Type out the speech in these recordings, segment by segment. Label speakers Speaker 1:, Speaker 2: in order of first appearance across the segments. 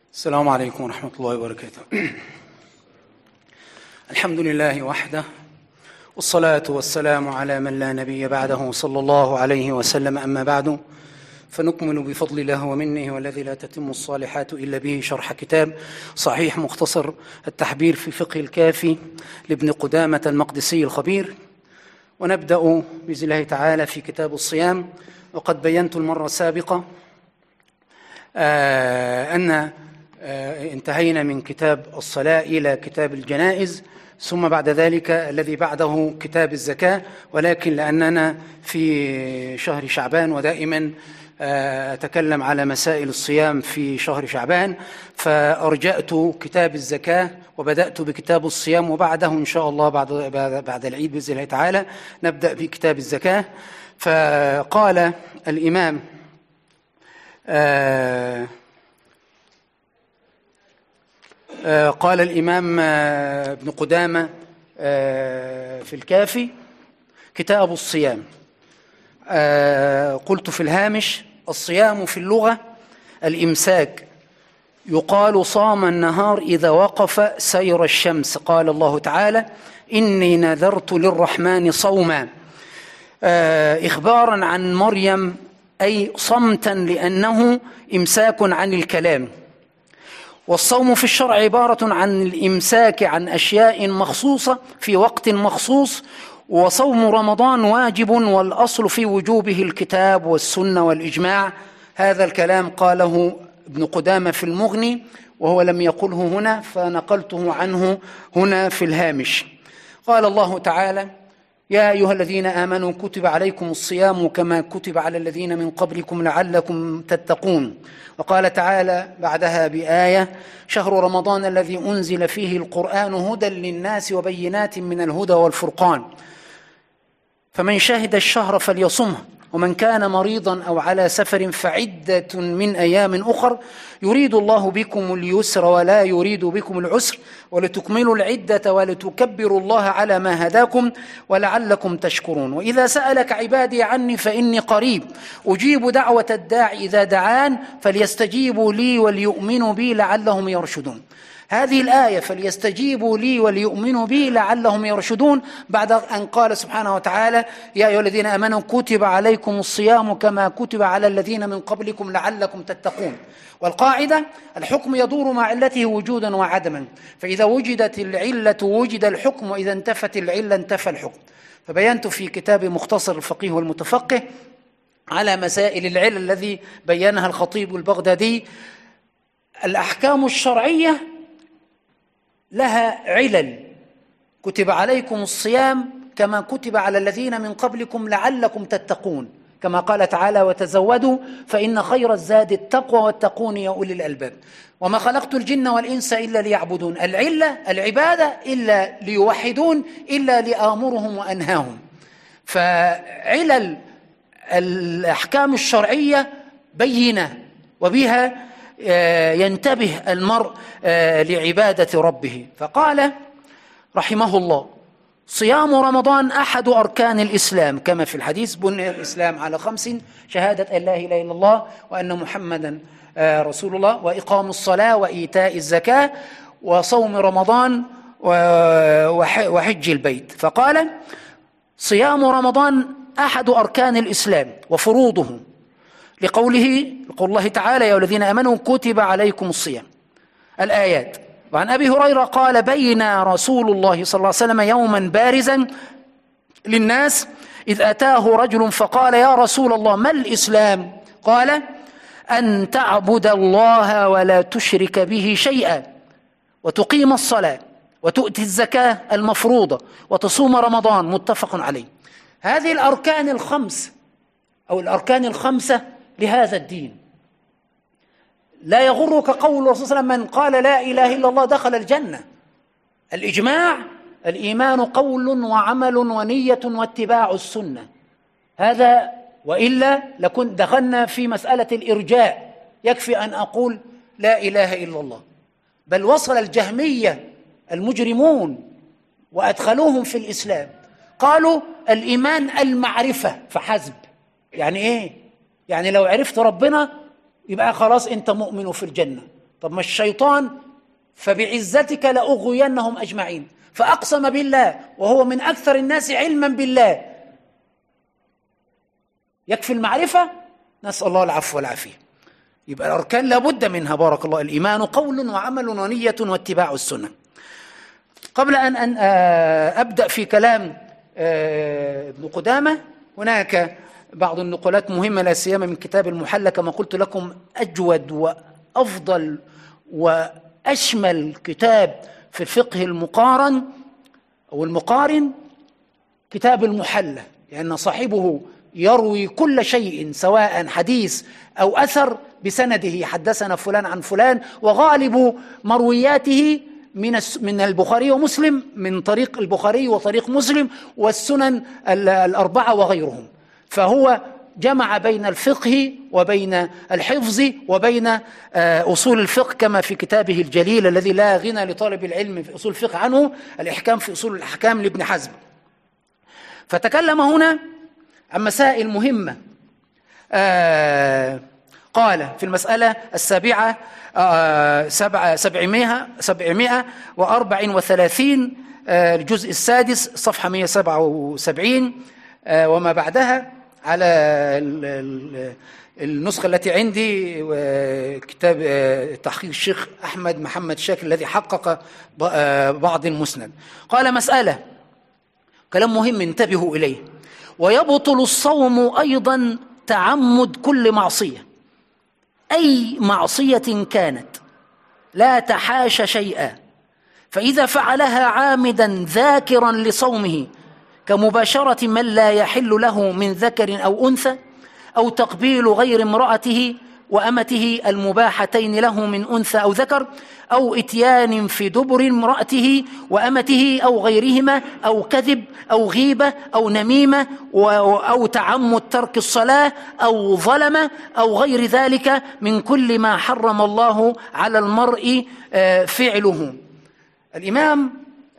Speaker 1: السلام عليكم ورحمة الله وبركاته. الحمد لله وحده، والصلاة والسلام على من لا نبي بعده صلى الله عليه وسلم. أما بعد، فنكمل بفضل الله ومنه والذي لا تتم الصالحات إلا به شرح كتاب صحيح مختصر التحبير في فقه الكافي لابن قدامة المقدسي الخبير، ونبدأ بإذن الله تعالى في كتاب الصيام. وقد بينت المرة السابقة أن انتهينا من كتاب الصلاة إلى كتاب الجنائز، ثم بعد ذلك الذي بعده كتاب الزكاة، ولكن لأننا في شهر شعبان ودائما أتكلم على مسائل الصيام في شهر شعبان، فأرجأت كتاب الزكاة وبدأت بكتاب الصيام، وبعده إن شاء الله بعد العيد بإذن الله تعالى نبدأ بكتاب الزكاة. فقال الإمام ابن قدامة في الكافي كتاب الصيام. قلت في الهامش: الصيام في اللغة الإمساك، يقال صام النهار إذا وقف سير الشمس. قال الله تعالى: إني نذرت للرحمن صوما، إخبارا عن مريم، أي صمتا لأنه إمساك عن الكلام. والصوم في الشرع عبارة عن الإمساك عن أشياء مخصوصة في وقت مخصوص، وصوم رمضان واجب، والأصل في وجوبه الكتاب والسنة والإجماع. هذا الكلام قاله ابن قدامة في المغني، وهو لم يقله هنا فنقلته عنه هنا في الهامش. قال الله تعالى: يا أيها الذين آمنوا كتب عليكم الصيام كما كتب على الذين من قبلكم لعلكم تتقون. وقال تعالى بعدها بآية: شهر رمضان الذي أنزل فيه القرآن هدى للناس وبينات من الهدى والفرقان، فمن شهد الشهر فليصمه، ومن كان مريضا أو على سفر فعدة من أيام أخر، يريد الله بكم اليسر ولا يريد بكم العسر، ولتكملوا العدة ولتكبروا الله على ما هداكم ولعلكم تشكرون. وإذا سألك عبادي عني فإني قريب أجيب دعوة الداع إذا دعان، فليستجيبوا لي وليؤمنوا بي لعلهم يرشدون. هذه الآية فليستجيبوا لي وليؤمنوا بي لعلهم يرشدون، بعد أن قال سبحانه وتعالى: يا أيها الذين آمنوا كتب عليكم الصيام كما كتب على الذين من قبلكم لعلكم تتقون. والقاعدة: الحكم يدور مع علته وجودا وعدما، فإذا وجدت العلة وجد الحكم، وإذا انتفت العلة انتفى الحكم. فبينت في كتاب مختصر الفقيه والمتفقه على مسائل العلل الذي بينها الخطيب البغدادي. الأحكام الشرعية لها علل، كتب عليكم الصيام كما كتب على الذين من قبلكم لعلكم تتقون، كما قال تعالى: وتزودوا فإن خير الزاد التقوى واتقون يا أولي الألباب. وما خلقت الجن والإنس إلا ليعبدون. العلة العبادة إلا ليوحدون، إلا لآمرهم وأنهاهم. فعلل الأحكام الشرعية بينة، وبها ينتبه المرء لعبادة ربه. فقال رحمه الله: صيام رمضان أحد أركان الإسلام، كما في الحديث: بني الإسلام على 5: شهادة أن لا إله إلا الله وأن محمدا رسول الله، وإقام الصلاة، وإيتاء الزكاة، وصوم رمضان، وحج البيت. فقال: صيام رمضان أحد أركان الإسلام وفروضه، لقول الله تعالى: يا الذين آمنوا كتب عليكم الصيام، الآيات. وعن أبي هريرة قال: بين رسول الله صلى الله عليه وسلم يوما بارزا للناس، إذ أتاه رجل فقال: يا رسول الله ما الإسلام؟ قال: أن تعبد الله ولا تشرك به شيئا، وتقيم الصلاة، وتؤتي الزكاة المفروضة، وتصوم رمضان. متفق عليه. هذه الأركان الخمس أو الأركان الخمسة لهذا الدين. لا يغرك قول الرسول صلى الله عليه وسلم: من قال لا إله إلا الله دخل الجنة. الإجماع: الإيمان قول وعمل ونية واتباع السنة. هذا، وإلا لكن دخلنا في مسألة الإرجاء، يكفي أن أقول لا إله إلا الله. بل وصل الجهمية المجرمون وأدخلوهم في الإسلام، قالوا الإيمان المعرفة فحسب. يعني إيه؟ يعني لو عرفت ربنا يبقى خلاص أنت مؤمن في الجنة. طب ما الشيطان فبعزتك لأغوينهم أجمعين، فأقسم بالله وهو من أكثر الناس علما بالله. يكفي المعرفة؟ نسأل الله العفو والعافية. يبقى الأركان لابد منها. بارك الله. الإيمان قول وعمل ونية واتباع السنة. قبل أن أبدأ في كلام ابن قدامة، هناك بعض النقولات مهمة لا سيما من كتاب المحلى. كما قلت لكم أجود وأفضل وأشمل كتاب في الفقه المقارن أو المقارن كتاب المحلى، لأن صاحبه يروي كل شيء سواء حديث أو أثر بسنده، حدثنا فلان عن فلان، وغالب مروياته من البخاري ومسلم، من طريق البخاري وطريق مسلم والسنن الأربعة وغيرهم. فهو جمع بين الفقه وبين الحفظ وبين أصول الفقه، كما في كتابه الجليل الذي لا غنى لطالب العلم في أصول الفقه عنه، الإحكام في أصول الأحكام لابن حزم. فتكلم هنا عن مسائل مهمة. قال في المسألة 734 الجزء السادس صفحة 177 وما بعدها، على النسخة التي عندي كتاب تحقيق الشيخ أحمد محمد شاكر الذي حقق بعض المسند. قال مسألة، كلام مهم انتبهوا إليه: ويبطل الصوم أيضا تعمد كل معصية، أي معصية كانت، لا تحاش شيئا، فإذا فعلها عامدا ذاكرا لصومه، كمباشرة من لا يحل له من ذكر أو أنثى، أو تقبيل غير امرأته وأمته المباحتين له من أنثى أو ذكر، أو إتيان في دبر امرأته وأمته أو غيرهما، أو كذب أو غيبة أو نميمة، أو تعمد ترك الصلاة، أو ظلم، أو غير ذلك من كل ما حرم الله على المرء فعله. الإمام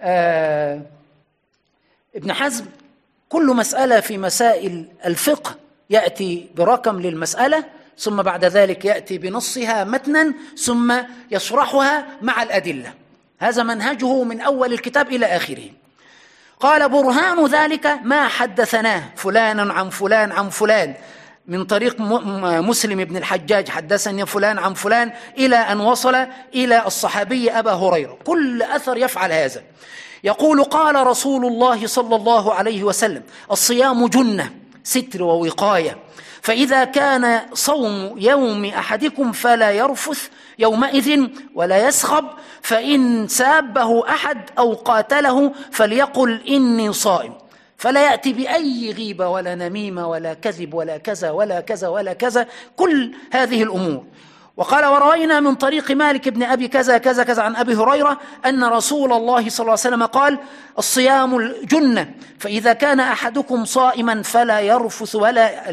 Speaker 1: ابن حزم كل مسألة في مسائل الفقه يأتي برقم للمسألة، ثم بعد ذلك يأتي بنصها متنا، ثم يشرحها مع الأدلة. هذا منهجه من أول الكتاب إلى آخره. قال: برهان ذلك ما حدثناه فلان عن فلان عن فلان من طريق مسلم بن الحجاج، حدثني فلان عن فلان، إلى أن وصل إلى الصحابي أبا هريرة. كل أثر يفعل هذا. يقول: قال رسول الله صلى الله عليه وسلم: الصيام جنة، ستر ووقاية، فإذا كان صوم يوم أحدكم فلا يرفث يومئذ ولا يسخب، فإن سابه أحد أو قاتله فليقل إني صائم، فلا يأتي بأي غيبة ولا نميمة ولا كذب ولا كذا ولا كذا ولا كذا، كل هذه الأمور. وقال: وروينا من طريق مالك بن أبي كذا كذا كذا عن أبي هريرة أن رسول الله صلى الله عليه وسلم قال: الصيام جنة، فإذا كان أحدكم صائما فلا يرفث ولا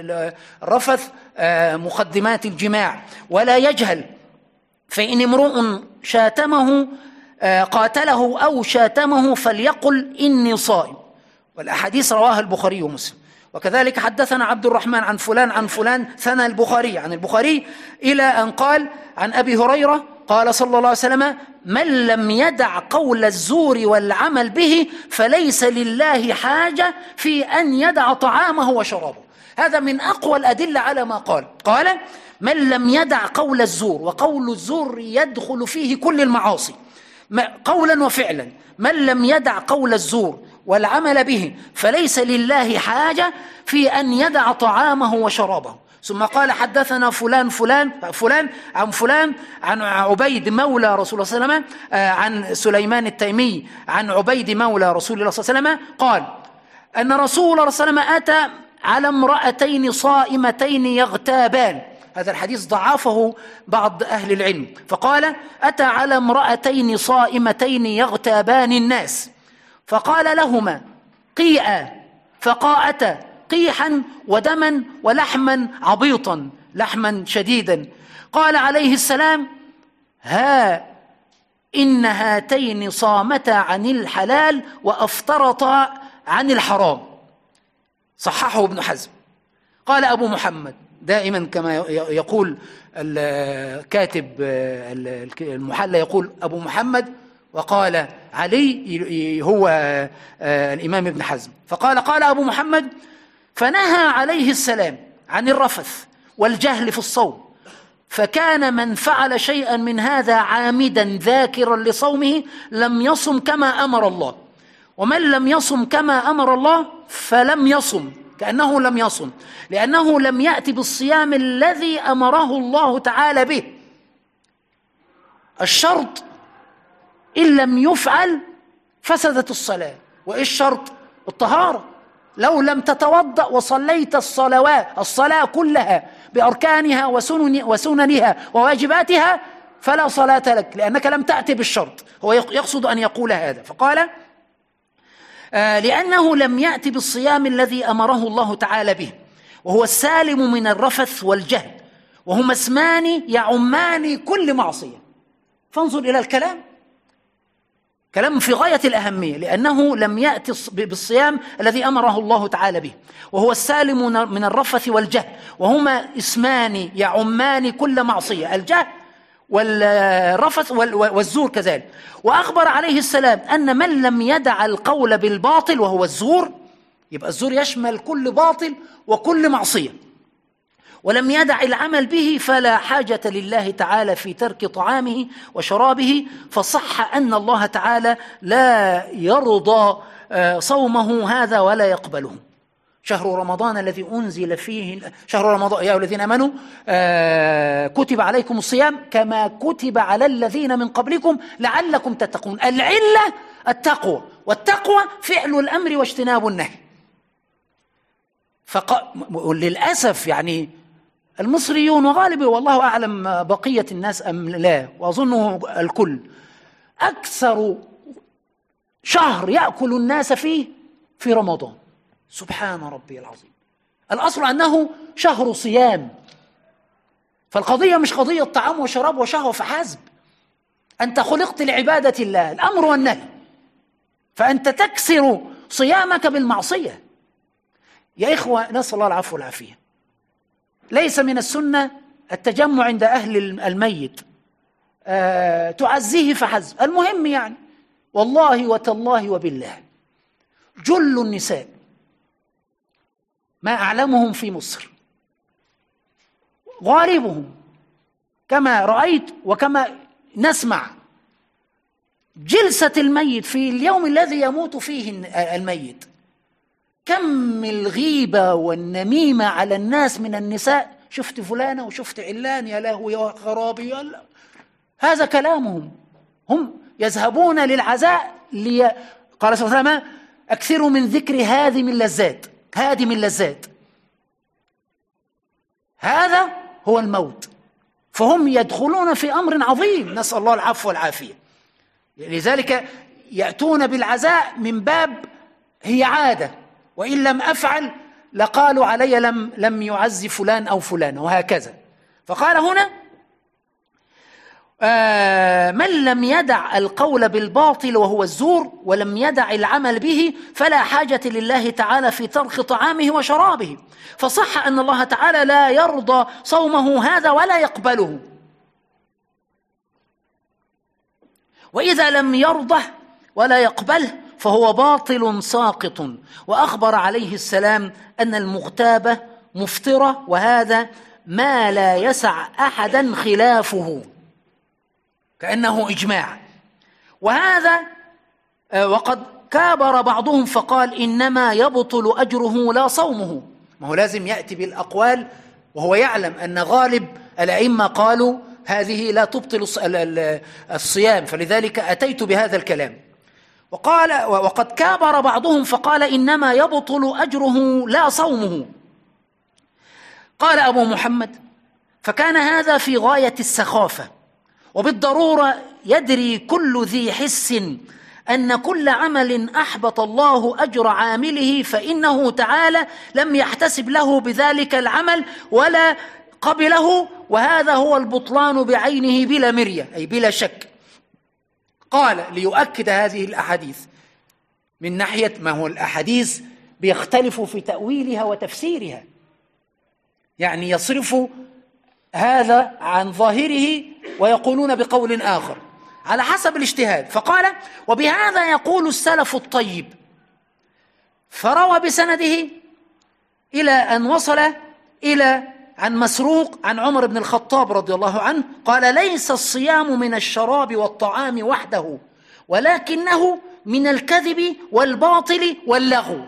Speaker 1: رفث مقدمات الجماع، ولا يجهل، فإن امرؤ شاتمه قاتله أو شاتمه فليقل إني صائم. والأحاديث رواها البخاري ومسلم. وكذلك حدثنا عبد الرحمن عن فلان عن فلان، ثنى البخاري عن البخاري إلى أن قال عن أبي هريرة قال صلى الله عليه وسلم: من لم يدع قول الزور والعمل به فليس لله حاجة في أن يدع طعامه وشرابه. هذا من أقوى الأدلة على ما قال من لم يدع قول الزور، وقول الزور يدخل فيه كل المعاصي قولا وفعلا. من لم يدع قول الزور والعمل به فليس لله حاجة في أن يدع طعامه وشرابه. ثم قال: حدثنا فلان عن فلان عن عبيد مولى رسول الله صلى الله عليه وسلم عن سليمان التيمي عن عبيد مولى رسول الله صلى الله عليه وسلم قال أن رسول الله صلى الله عليه وسلم أتى على امرأتين صائمتين يغتابان. هذا الحديث ضعفه بعض أهل العلم، فقال: أتى على امرأتين صائمتين يغتابان الناس، فقال لهما: قيئا، فقاءتا قيحا ودما ولحما عبيطا، لحما شديدا. قال عليه السلام: ها إن هاتين صامتا عن الحلال وأفطرتا عن الحرام. صححه ابن حزم. قال أبو محمد: دائما كما يقول الكاتب المحلى، يقول أبو محمد وقال علي هو الإمام ابن حزم، فقال أبو محمد: فنهى عليه السلام عن الرفث والجهل في الصوم، فكان من فعل شيئا من هذا عامدا ذاكرا لصومه لم يصم كما أمر الله، ومن لم يصم كما أمر الله فلم يصم كأنه لم يصم، لأنه لم يأتي بالصيام الذي أمره الله تعالى به. الشرط إن لم يفعل فسدت الصلاة. وإيش الشرط؟ الطهارة. لو لم تتوضأ وصليت الصلاة كلها بأركانها وسننها وواجباتها فلا صلاة لك، لأنك لم تأتي بالشرط. هو يقصد أن يقول هذا، فقال: لأنه لم يأتي بالصيام الذي أمره الله تعالى به، وهو السالم من الرفث والجهل، وهما اسمان يعمان كل معصية. فانظر إلى الكلام، كلام في غاية الأهمية، لأنه لم يأتي بالصيام الذي أمره الله تعالى به، وهو السالم من الرفث والجهل، وهما اسمان يعمان كل معصية، الجهل والرفث والزور كذلك. وأخبر عليه السلام أن من لم يدع القول بالباطل وهو الزور، يبقى الزور يشمل كل باطل وكل معصية، ولم يدع العمل به فلا حاجة لله تعالى في ترك طعامه وشرابه، فصح أن الله تعالى لا يرضى صومه هذا ولا يقبله. شهر رمضان الذي أنزل فيه شهر رمضان يا الذين آمنوا كتب عليكم الصيام كما كتب على الذين من قبلكم لعلكم تتقون. العلة التقوى، والتقوى فعل الأمر واجتناب النهي. للأسف يعني المصريون وغالبا والله أعلم بقية الناس أم لا، وأظنه الكل، أكثر شهر يأكل الناس فيه في رمضان. سبحان ربي العظيم. الأصل أنه شهر صيام، فالقضية مش قضية طعام وشراب وشهوة فحسب. أنت خلقت لعبادة الله، الأمر والنهي، فأنت تكسر صيامك بالمعصية. يا إخوة، نسأل الله العفو والعافية. ليس من السنة التجمع عند أهل الميت تعزيه فحسب. المهم يعني والله وتالله وبالله جل النساء ما أعلمهم في مصر غالبهم كما رأيت وكما نسمع جلسة الميت في اليوم الذي يموت فيه الميت، كم الغيبة والنميمة على الناس من النساء. شفت فلانة وشفت علان، يا لهو يا خرابي، هذا كلامهم. هم يذهبون للعزاء قال صلى الله عليه وسلم: أكثروا من ذكر هادم اللذات. هادم اللذات هذا هو الموت، فهم يدخلون في أمر عظيم، نسأل الله العفو والعافية. لذلك يأتون بالعزاء من باب هي عادة، وإن لم أفعل لقالوا علي لم يعز فلان أو فلان، وهكذا. فقال هنا: من لم يدع القول بالباطل وهو الزور ولم يدع العمل به فلا حاجة لله تعالى في ترك طعامه وشرابه، فصح أن الله تعالى لا يرضى صومه هذا ولا يقبله. وإذا لم يرضه ولا يقبله فهو باطل ساقط. وأخبر عليه السلام أن المغتابة مفطرة، وهذا ما لا يسع أحدا خلافه، كأنه إجماع. وهذا وقد كابر بعضهم فقال: إنما يبطل أجره لا صومه. ما هو لازم يأتي بالأقوال وهو يعلم أن غالب الأئمة قالوا هذه لا تبطل الصيام، فلذلك أتيت بهذا الكلام. وقد كابر بعضهم فقال: إنما يبطل أجره لا صومه. قال أبو محمد: فكان هذا في غاية السخافة، وبالضرورة يدري كل ذي حس أن كل عمل أحبط الله أجر عامله فإنه تعالى لم يحتسب له بذلك العمل ولا قبله، وهذا هو البطلان بعينه بلا مرية، أي بلا شك. قال ليؤكد هذه الأحاديث من ناحية ما هو الأحاديث بيختلف في تأويلها وتفسيرها. يعني يصرف هذا عن ظاهره ويقولون بقول آخر على حسب الاجتهاد. فقال: وبهذا يقول السلف الطيب. فروى بسنده إلى أن وصل إلى عن مسروق عن عمر بن الخطاب رضي الله عنه قال: ليس الصيام من الشراب والطعام وحده، ولكنه من الكذب والباطل واللغو.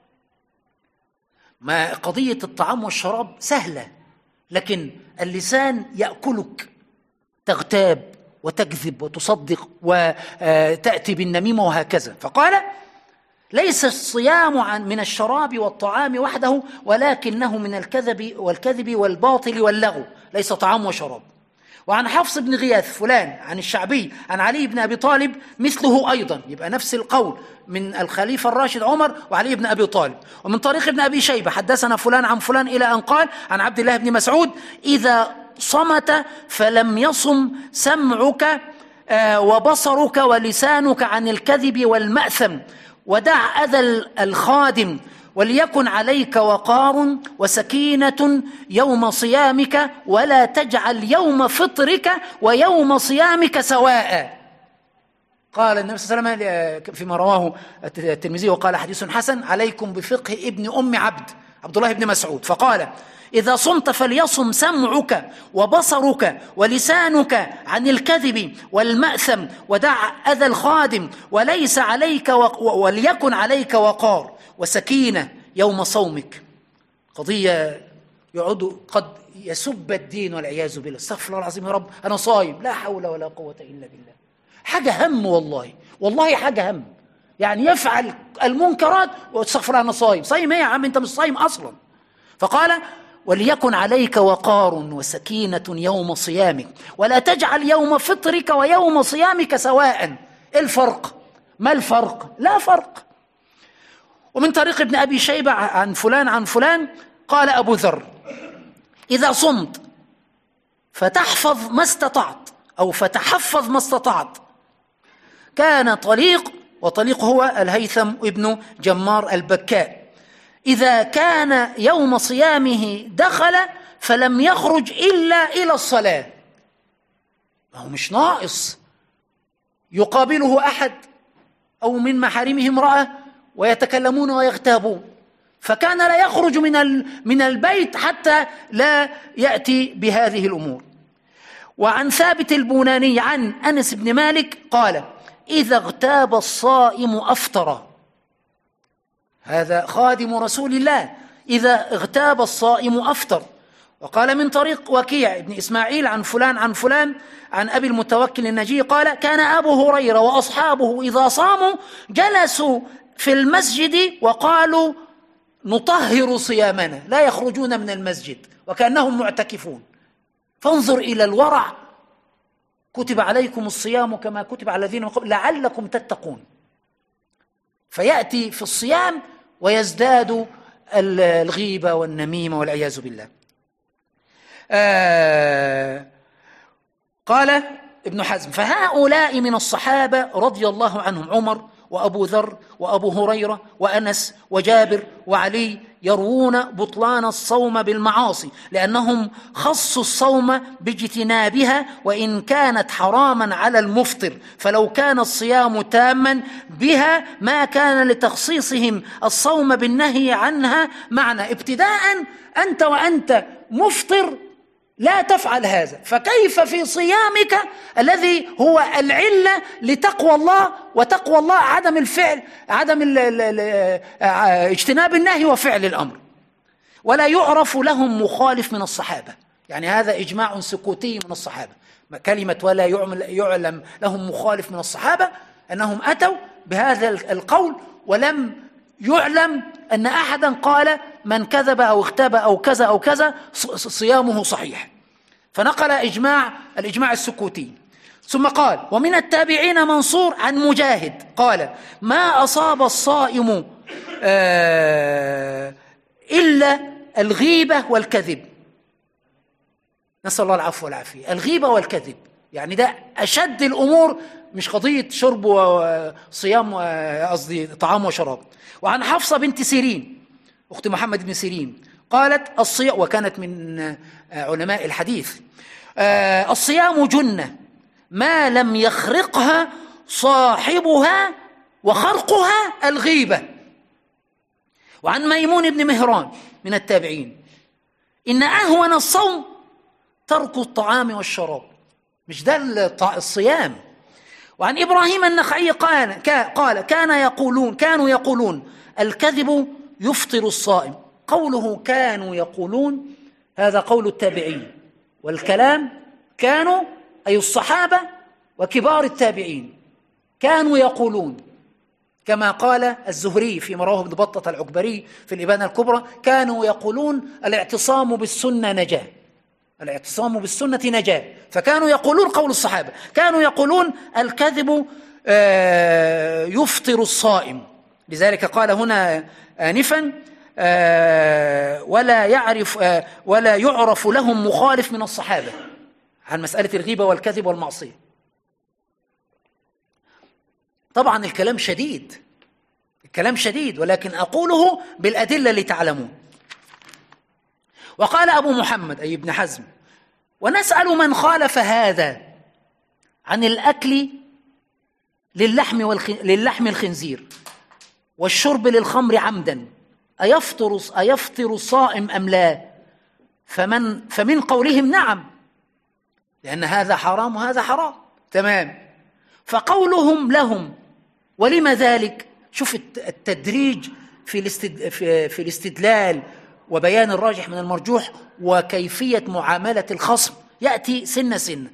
Speaker 1: ما قضية الطعام والشراب سهلة، لكن اللسان يأكلك، تغتاب وتكذب وتصدق وتأتي بالنميمة وهكذا. فقال: ليس الصيام من الشراب والطعام وحده، ولكنه من الكذب والباطل واللغو، ليس طعام وشراب. وعن حفص بن غياث فلان عن الشعبي عن علي بن أبي طالب مثله أيضا، يبقى نفس القول من الخليفة الراشد عمر وعلي بن أبي طالب. ومن طريق ابن أبي شيبة حدثنا فلان عن فلان إلى أن قال عن عبد الله بن مسعود: إذا صمت فلم يصم سمعك وبصرك ولسانك عن الكذب والمأثم، ودع أذى الخادم، وليكن عليك وقار وسكينة يوم صيامك، ولا تجعل يوم فطرك ويوم صيامك سواء. قال النبي صلى الله عليه وسلم فيما رواه الترمذي وقال: حديث حسن: عليكم بفقه ابن أم عبد الله بن مسعود. فقال: إذا صمت فليصم سمعك وبصرك ولسانك عن الكذب والمأثم، ودع أذى الخادم، وليس عليك وليكن عليك وقار وسكينة يوم صومك. قضية يعود قد يسب الدين والعياذ بالله. استغفر الله العظيم، يا رب أنا صايم، لا حول ولا قوة إلا بالله. حاجة هم، والله حاجة هم. يعني يفعل المنكرات واستغفر الله أنا صايم. إيه يا عم، أنت مش صايم أصلا. فقال: وليكن عليك وقار وسكينة يوم صيامك، ولا تجعل يوم فطرك ويوم صيامك سواء. الفرق؟ ما الفرق؟ لا فرق. ومن طريق ابن أبي شيبة عن فلان قال أبو ذر: إذا صمت فتحفظ ما استطعت أو فتحفظ ما استطعت. كان وطليق هو الهيثم ابن جمار البكاء: إذا كان يوم صيامه دخل فلم يخرج إلا إلى الصلاة. ما هو مش ناقص يقابله أحد أو من محارمه امرأة ويتكلمون ويغتابون، فكان لا يخرج من البيت حتى لا يأتي بهذه الأمور. وعن ثابت البناني عن أنس بن مالك قال: إذا اغتاب الصائم أفطر. هذا خادم رسول الله: إذا اغتاب الصائم أفطر. وقال من طريق وكيع بن إسماعيل عن فلان عن أبي المتوكل النجي قال: كان أبو هريرة وأصحابه إذا صاموا جلسوا في المسجد وقالوا: نطهر صيامنا، لا يخرجون من المسجد وكأنهم معتكفون. فانظر إلى الورع: كتب عليكم الصيام كما كتب على الذين من قبل لعلكم تتقون. فيأتي في الصيام ويزداد الغيبة والنميمة والعياذ بالله. قال ابن حزم: فهؤلاء من الصحابة رضي الله عنهم عمر وأبو ذر وأبو هريرة وأنس وجابر وعلي يروون بطلان الصوم بالمعاصي، لأنهم خصوا الصوم باجتنابها وإن كانت حراما على المفطر، فلو كان الصيام تاما بها ما كان لتخصيصهم الصوم بالنهي عنها معنى. ابتداء أنت وأنت مفطر لا تفعل هذا، فكيف في صيامك الذي هو العلة لتقوى الله؟ وتقوى الله عدم الفعل، عدم اجتناب النهي وفعل الأمر. ولا يعرف لهم مخالف من الصحابة، يعني هذا إجماع سكوتي من الصحابة. كلمة ولا يعلم لهم مخالف من الصحابة أنهم أتوا بهذا القول، ولم يعلم أن أحدا قال من كذب أو اغتاب أو كذا أو كذا صيامه صحيح. فنقل الإجماع السكوتي. ثم قال: ومن التابعين منصور عن مجاهد قال: ما أصاب الصائم إلا الغيبة والكذب. نسأل الله العفو والعافية. الغيبة والكذب يعني ده أشد الأمور، مش قضية شرب وصيام، قصدي طعام وشراب. وعن حفصة بنت سيرين أخت محمد بن سيرين قالت الصيام، وكانت من علماء الحديث، الصيام جنة ما لم يخرقها صاحبها وخرقها الغيبة. وعن ميمون بن مهران من التابعين: إن أهون الصوم ترك الطعام والشراب. مش ده الصيام. وعن إبراهيم النخعي قال كانوا يقولون الكذب يفطر الصائم. قوله كانوا يقولون هذا قول التابعين، والكلام كانوا أي الصحابة وكبار التابعين كانوا يقولون، كما قال الزهري فيما رواه ابن بطة العكبري في الإبانة الكبرى: كانوا يقولون الاعتصام بالسنة نجاة. الاعتصام بالسنة نجاة. فكانوا يقولون قول الصحابة، كانوا يقولون الكذب يفطر الصائم. لذلك قال هنا آنفا: ولا يعرف لهم مخالف من الصحابة عن مسألة الغيبة والكذب والمعصية. طبعا الكلام شديد، ولكن أقوله بالأدلة لتعلمون. وقال أبو محمد أي ابن حزم: ونسأل من خالف هذا عن الأكل للحم الخنزير والشرب للخمر عمدا أيفطر الصائم أم لا؟ فمن قولهم نعم، لأن هذا حرام وهذا حرام. تمام. فقولهم لهم ولم ذلك؟ شوف التدريج في الاستدلال وبيان الراجح من المرجوح وكيفية معاملة الخصم، يأتي سنة.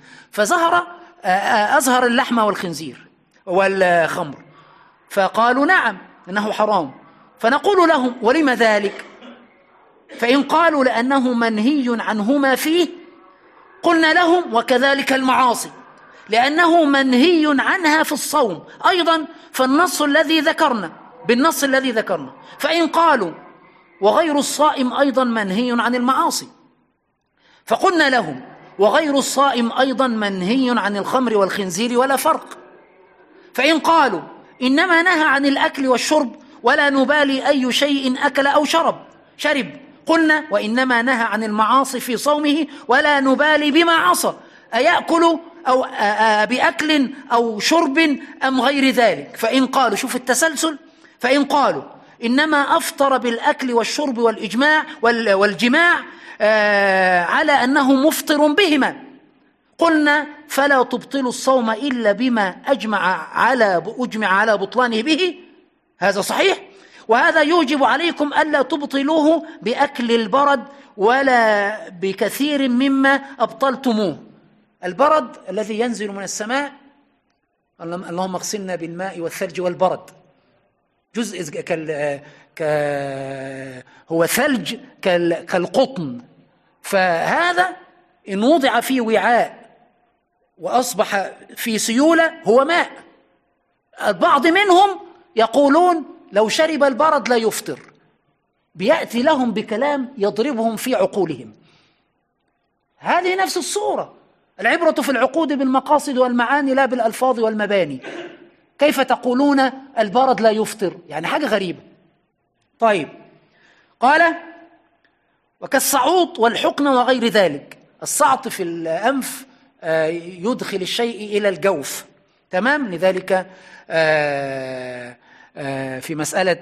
Speaker 1: أظهر اللحم والخنزير والخمر، فقالوا نعم إنه حرام. فنقول لهم ولم ذلك؟ فإن قالوا لأنه منهي عنهما فيه قلنا لهم وكذلك المعاصي، لأنه منهي عنها في الصوم أيضا، بالنص الذي ذكرنا. فإن قالوا وغير الصائم أيضا منهي عن المعاصي، فقلنا لهم وغير الصائم أيضا منهي عن الخمر والخنزير ولا فرق. فإن قالوا إنما نهى عن الأكل والشرب ولا نبالي أي شيء أكل أو شرب، قلنا وإنما نهى عن المعاصي في صومه ولا نبالي بما عصى، أيأكل أو بأكل أو شرب أم غير ذلك. فإن قالوا، شوف التسلسل، فإن قالوا إنما أفطر بالأكل والشرب والجماع على أنه مفطر بهما، قلنا فلا تبطل الصوم إلا بما أجمع على بطلانه به. هذا صحيح، وهذا يوجب عليكم ألا تبطلوه بأكل البرد ولا بكثير مما أبطلتموه. البرد الذي ينزل من السماء، اللهم اغسلنا بالماء والثلج والبرد، جزء هو ثلج كالقطن، فهذا إن وضع في وعاء وأصبح في سيولة هو ماء. البعض منهم يقولون لو شرب البرد لا يفطر، بيأتي لهم بكلام يضربهم في عقولهم. هذه نفس الصورة، العبرة في العقود بالمقاصد والمعاني لا بالألفاظ والمباني. كيف تقولون البرد لا يفطر؟ يعني حاجة غريبة. طيب، قال وكالصعوط والحقن وغير ذلك. الصعط في الأنف يدخل الشيء إلى الجوف، تمام. لذلك في مسألة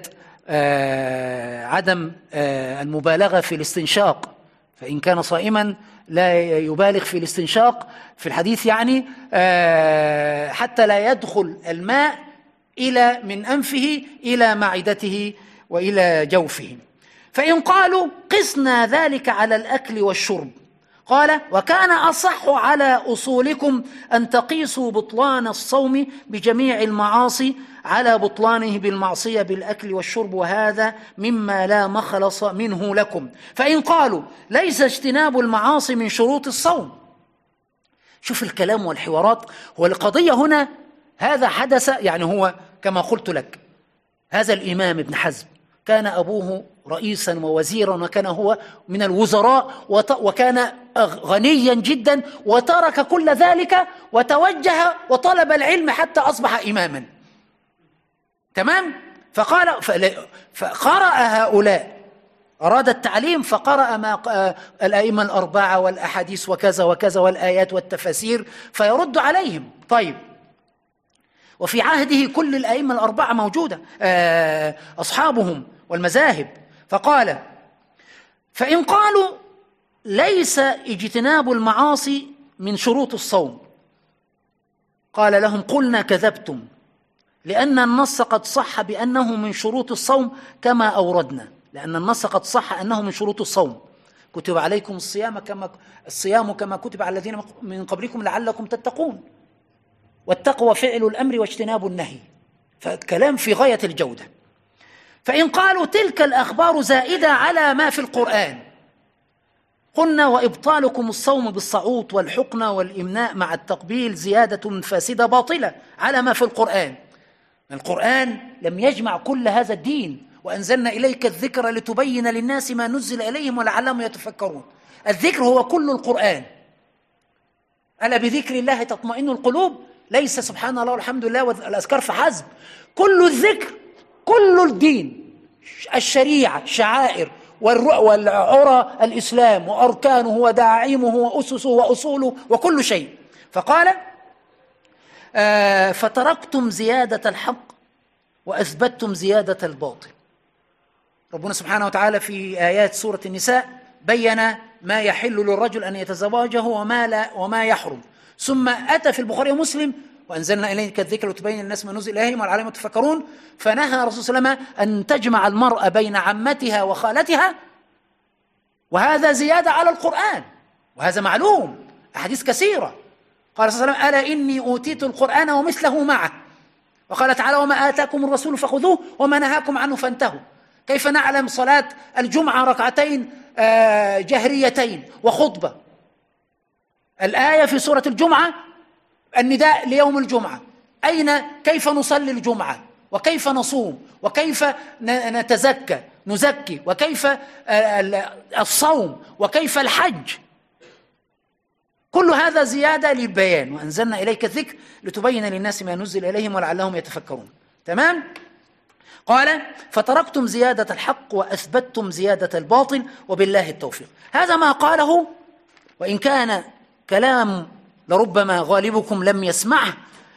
Speaker 1: عدم المبالغة في الاستنشاق، فإن كان صائما لا يبالغ في الاستنشاق في الحديث، يعني حتى لا يدخل الماء من أنفه إلى معدته وإلى جوفه. فإن قالوا قسنا ذلك على الأكل والشرب، قال وكان أصح على أصولكم أن تقيسوا بطلان الصوم بجميع المعاصي على بطلانه بالمعصية بالأكل والشرب، وهذا مما لا مخلص منه لكم. فإن قالوا ليس اجتناب المعاصي من شروط الصوم. شوف الكلام والحوارات. هو القضية هنا هذا حدث، يعني هو كما قلت لك، هذا الإمام ابن حزم كان أبوه رئيسا ووزيرا، وكان هو من الوزراء، وكان غنيا جدا، وترك كل ذلك وتوجه وطلب العلم حتى أصبح إماما، تمام. فقرأ هؤلاء أراد التعليم فقرأ ما الأئمة الأربعة والأحاديث وكذا وكذا والآيات والتفاسير فيرد عليهم. طيب، وفي عهده كل الأئمة الأربعة موجودة، أصحابهم والمذاهب. فقال: فإن قالوا ليس اجتناب المعاصي من شروط الصوم، قال لهم: قلنا كذبتم، لأن النص قد صح بأنه من شروط الصوم كما أوردنا. لأن النص قد صح أنه من شروط الصوم. كتب عليكم الصيام كما كتب على الذين من قبلكم لعلكم تتقون. والتقوى فعل الأمر واجتناب النهي. فالكلام في غاية الجودة. فإن قالوا تلك الأخبار زائدة على ما في القرآن، قلنا: وإبطالكم الصوم بالصعوط والحقنة والإمناء مع التقبيل زيادة فاسدة باطلة على ما في القرآن. القرآن لم يجمع كل هذا الدين. وأنزلنا إليك الذكر لتبين للناس ما نزل إليهم ولعلهم يتفكرون. الذكر هو كل القرآن. ألا بذكر الله تطمئن القلوب. ليس سبحان الله والحمد لله والأذكار فحسب. كل الذكر، كل الدين، الشريعة، شعائر والعرى الإسلام وأركانه ودعائمه وأسسه وأصوله وكل شيء. فقال: فتركتم زيادة الحق وأثبتتم زيادة الباطل. ربنا سبحانه وتعالى في آيات سورة النساء بين ما يحل للرجل أن يتزوجه وما يحرم. ثم أتى في البخاري ومسلم: وأنزلنا إليك الذكر لتبين الناس ما نزل إليهم ولعلهم يتفكرون. فنهى الرسول صلى الله عليه وسلم أن تجمع المرأة بين عمتها وخالتها، وهذا زيادة على القرآن، وهذا معلوم، أحاديث كثيرة. قال صلى الله عليه وسلم: ألا إني أوتيت القرآن ومثله معه. وقال تعالى: وما آتاكم الرسول فخذوه وما نهاكم عنه فانتهوا. كيف نعلم صلاة الجمعة ركعتين جهريتين وخطبة؟ الآية في سورة الجمعة النداء ليوم الجمعة. كيف نصلي الجمعة، وكيف نصوم، وكيف نزكي، وكيف الصوم، وكيف الحج. كل هذا زيادة للبيان. وأنزلنا إليك الذكر لتبين للناس ما نزل إليهم ولعلهم يتفكرون. تمام؟ قال: فتركتم زيادة الحق وأثبتتم زيادة الباطل وبالله التوفيق. هذا ما قاله، وإن كان كلام لربما غالبكم لم يسمعه،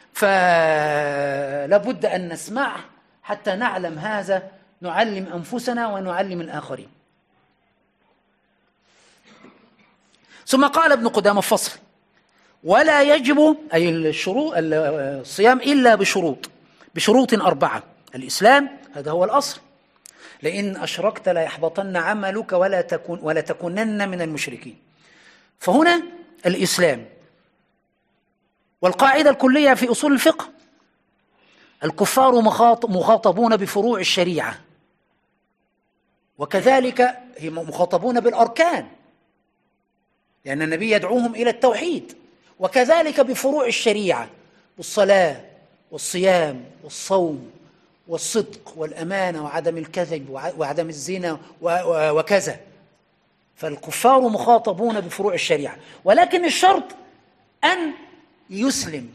Speaker 1: فلا بد أن نسمعه حتى نعلم هذا، نعلم أنفسنا ونعلم الآخرين. ثم قال ابن قدامة فصل: ولا يجب أي الصيام إلا بشروط 4. الإسلام، هذا هو الأصل. لئن أشركت لا يحبطن عملك ولا تكونن من المشركين. فهنا الإسلام. والقاعدة الكلية في أصول الفقه: الكفار مخاطبون بفروع الشريعة، وكذلك هم مخاطبون بالأركان، لأن النبي يدعوهم إلى التوحيد، وكذلك بفروع الشريعة، بالصلاة والصيام والصوم والصدق والأمانة وعدم الكذب وعدم الزنا وكذا. فالكفار مخاطبون بفروع الشريعة، ولكن الشرط أن يسلم.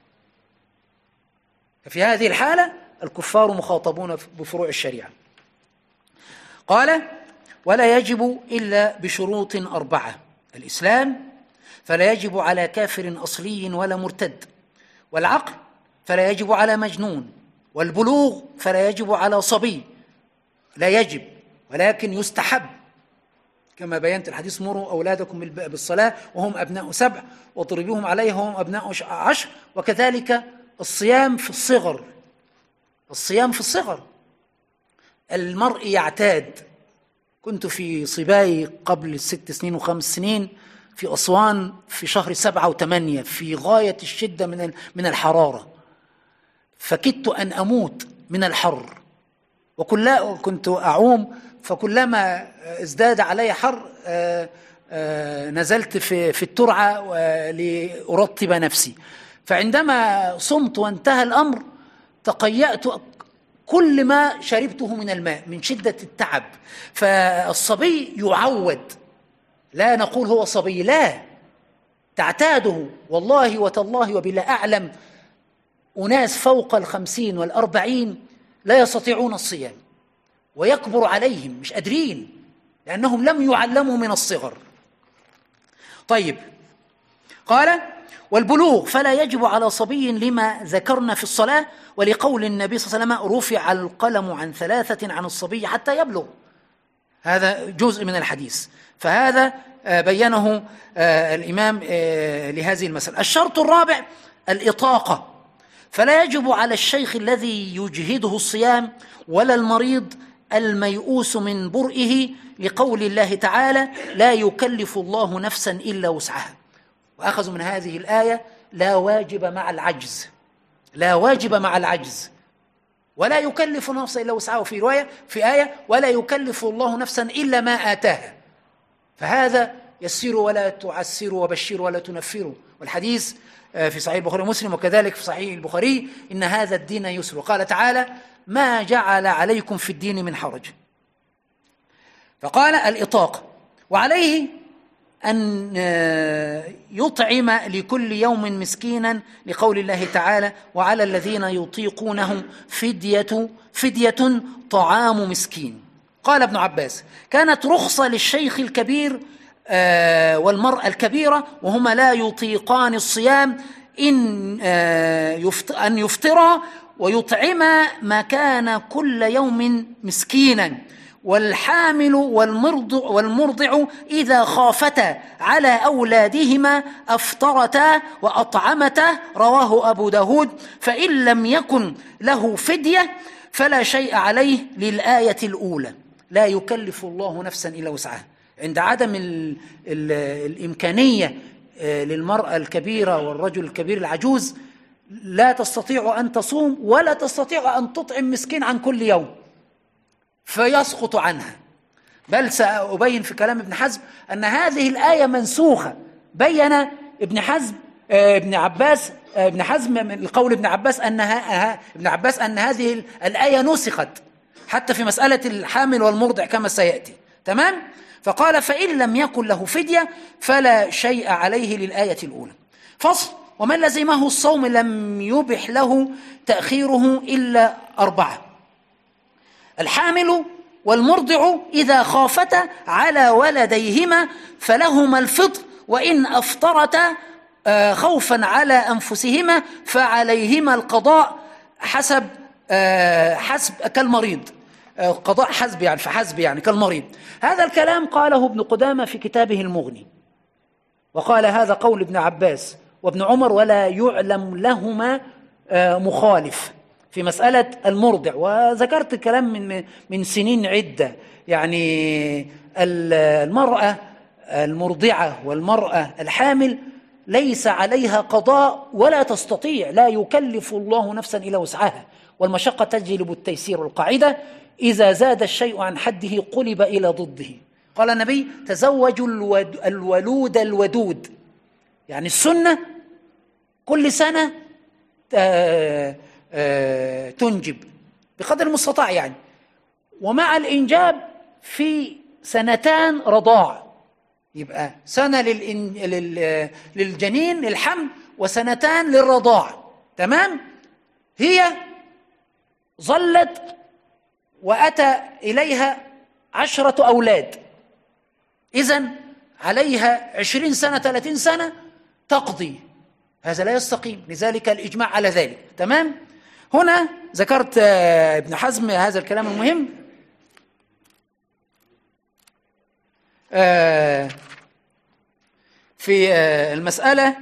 Speaker 1: ففي هذه الحالة الكفار مخاطبون بفروع الشريعة. قال: ولا يجب إلا بشروط 4. الإسلام، فلا يجب على كافر أصلي ولا مرتد. والعقل، فلا يجب على مجنون. والبلوغ، فلا يجب على صبي. لا يجب ولكن يستحب، كما بينت الحديث: مروا أولادكم بالصلاة وهم أبناء 7 واضربوهم عليها وهم أبناء 10. وكذلك الصيام في الصغر. الصيام في الصغر المرء يعتاد. كنت في صباي قبل 6 سنين و5 سنين في أسوان في شهر 7 و8 في غاية الشدة من الحرارة، فكدت أن أموت من الحر. كنت أعوم، فكلما ازداد علي حر نزلت في الترعة لأرطب نفسي. فعندما صمت وانتهى الأمر تقيأت كل ما شربته من الماء من شدة التعب. فالصبي يعود، لا نقول هو صبي، لا، تعتاده. والله وتالله وبالله أعلم أناس فوق 50 و40 لا يستطيعون الصيام، ويكبر عليهم، مش قادرين، لأنهم لم يعلموا من الصغر. طيب، قال: والبلوغ فلا يجب على صبي لما ذكرنا في الصلاة، ولقول النبي صلى الله عليه وسلم: رفع القلم عن 3 عن الصبي حتى يبلغ. هذا جزء من الحديث، فهذا بينه الإمام لهذه المسألة. الشرط الرابع الإطاقة، فلا يجب على الشيخ الذي يجهده الصيام ولا المريض الميؤوس من برئه، لقول الله تعالى: لا يكلف الله نفسا إلا وسعها. وأخذوا من هذه الآية لا واجب مع العجز، لا واجب مع العجز، ولا يكلف نفسا إلا وسعها، في رواية في آية: ولا يكلف الله نفسا إلا ما آتاها. فهذا يسروا ولا تعسروا وبشروا ولا تنفروا، والحديث في صحيح البخاري ومسلم، وكذلك في صحيح البخاري: إن هذا الدين يسر. قال تعالى: ما جعل عليكم في الدين من حرج. فقال الإطاقة، وعليه أن يطعم لكل يوم مسكينا، لقول الله تعالى: وعلى الذين يطيقونه فدية طعام مسكين. قال ابن عباس: كانت رخصة للشيخ الكبير والمرأة الكبيرة وهما لا يطيقان الصيام أن يفطرا ويطعما مكان كل يوم مسكينا، والحامل والمرضع إذا خافتا على أولادهما أفطرتا وأطعمتا. رواه أبو داود. فإن لم يكن له فدية فلا شيء عليه، للآية الأولى: لا يكلف الله نفسا إلا وسعها. عند عدم الإمكانية للمرأة الكبيرة والرجل الكبير العجوز، لا تستطيع أن تصوم ولا تستطيع أن تطعم مسكين عن كل يوم، فيسقط عنها. بل سأبين في كلام ابن حزم أن هذه الآية منسوخة. بين ابن حزم من قول ابن عباس أن هذه الآية نسخت حتى في مسألة الحامل والمرضع كما سيأتي. تمام؟ فقال: فإن لم يكن له فدية فلا شيء عليه، للآية الأولى. فصل: ومن لزمه الصوم لم يبح له تأخيره إلا 4: الحامل والمرضع إذا خافتا على ولديهما فلهما الفطر، وإن أفطرتا خوفا على أنفسهما فعليهما القضاء حسب كالمريض، قضاء حسب يعني، فحسب يعني كالمريض. هذا الكلام قاله ابن قدامة في كتابه المغني، وقال هذا قول ابن عباس وابن عمر، ولا يعلم لهما مخالف في مسألة المرضع. وذكرت الكلام من سنين عدة، يعني المرأة المرضعة والمرأة الحامل ليس عليها قضاء ولا تستطيع، لا يكلف الله نفسا إلا وسعها، والمشقة تجلب التيسير. القاعدة: إذا زاد الشيء عن حده قلب إلى ضده. قال النبي: تزوجوا الولود الودود، يعني السنة كل سنة تنجب بقدر المستطاع يعني، ومع الإنجاب في 2 رضاع، يبقى سنة للجنين للحمل و2 للرضاع. تمام؟ هي ظلت وأتى إليها 10 أولاد، إذن عليها 20 سنة 30 سنة تقضي. هذا لا يستقيم، لذلك الإجماع على ذلك. تمام؟ هنا ذكرت ابن حزم هذا الكلام المهم. في المسألة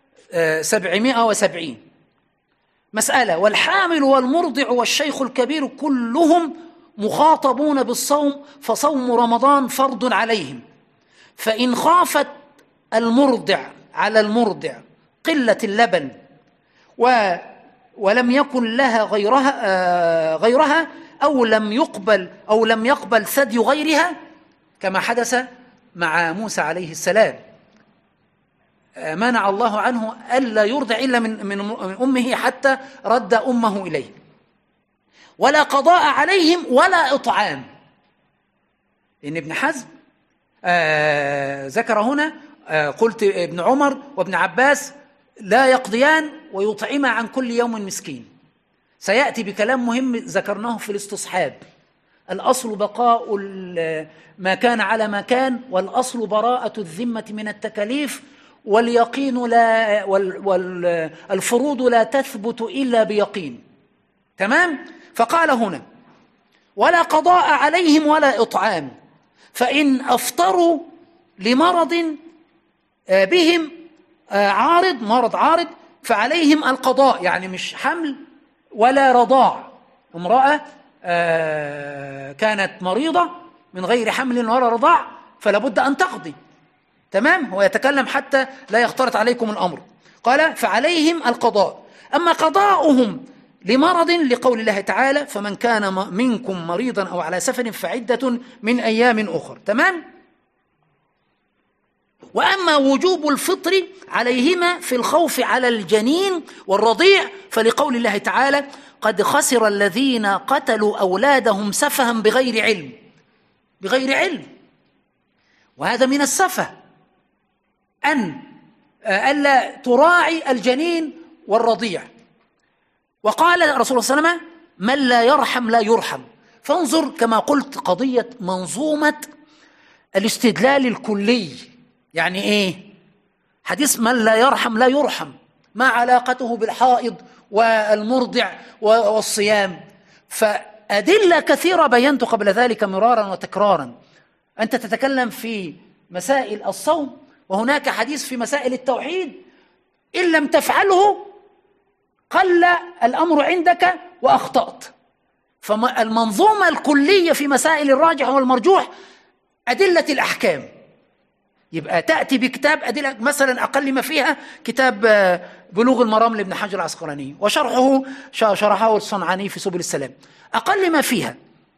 Speaker 1: 770 مسألة: والحامل والمرضع والشيخ الكبير كلهم مخاطبون بالصوم، فصوم رمضان فرض عليهم. فإن خافت المرضع على المرضع قلة اللبن ولم يكن لها غيرها أو لم يقبل ثدي غيرها، كما حدث مع موسى عليه السلام، منع الله عنه ألا يرضع إلا من أمه حتى رد أمه إليه، ولا قضاء عليهم ولا إطعام. إن ابن حزم ذكر هنا، قلت ابن عمر وابن عباس لا يقضيان ويطعما عن كل يوم مسكين. سيأتي بكلام مهم ذكرناه في الاستصحاب، الأصل بقاء ما كان على ما كان، والأصل براءة الذمة من التكاليف، واليقين لا والفروض لا تثبت إلا بيقين. تمام؟ فقال هنا: ولا قضاء عليهم ولا إطعام، فإن أفطروا لمرض بهم مرض عارض فعليهم القضاء، يعني مش حمل ولا رضاع، امرأة كانت مريضة من غير حمل ولا رضاع فلا بد أن تقضي. تمام؟ هو يتكلم حتى لا يختلط عليكم الأمر. قال: فعليهم القضاء. أما قضاؤهم لمرض لقول الله تعالى: فمن كان منكم مريضا أو على سفر فعدة من أيام أخر. تمام؟ وأما وجوب الفطر عليهما في الخوف على الجنين والرضيع فلقول الله تعالى: قد خسر الذين قتلوا أولادهم سفها بغير علم. بغير علم، وهذا من السفه أن ألا تراعي الجنين والرضيع. وقال الرسول صلى الله عليه وسلم: من لا يرحم لا يرحم. فانظر كما قلت قضية منظومة الاستدلال الكلي. يعني إيه؟ حديث من لا يرحم لا يرحم، ما علاقته بالحائض والمرضع والصيام؟ فأدلة كثيرة بينت قبل ذلك مرارا وتكرارا. أنت تتكلم في مسائل الصوم وهناك حديث في مسائل التوحيد، إن لم تفعله قل الأمر عندك وأخطأت. فالمنظومة الكلية في مسائل الراجح والمرجوح أدلة الأحكام. يبقى تأتي بكتاب أدلة، مثلا أقل ما فيها كتاب بلوغ المرام لابن حجر العسقلاني وشرحه شرحه الصنعاني في سبل السلام، أقل ما فيها.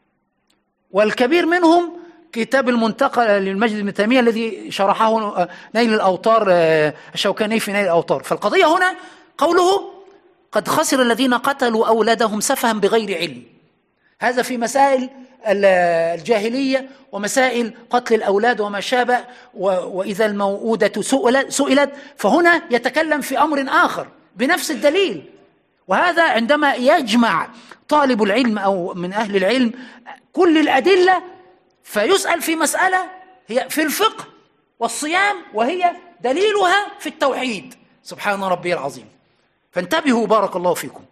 Speaker 1: والكبير منهم كتاب المنتقى للمجد بن تيمية الذي شرحه نيل الأوطار الشوكاني في نيل الأوطار. فالقضية هنا قوله: قد خسر الذين قتلوا أولادهم سفها بغير علم. هذا في مسائل الجاهلية ومسائل قتل الأولاد وما شابه، وإذا الموءودة سئلت، فهنا يتكلم في أمر آخر بنفس الدليل. وهذا عندما يجمع طالب العلم أو من أهل العلم كل الأدلة فيسأل في مسألة هي في الفقه والصيام وهي دليلها في التوحيد، سبحان ربي العظيم. فانتبهوا بارك الله فيكم.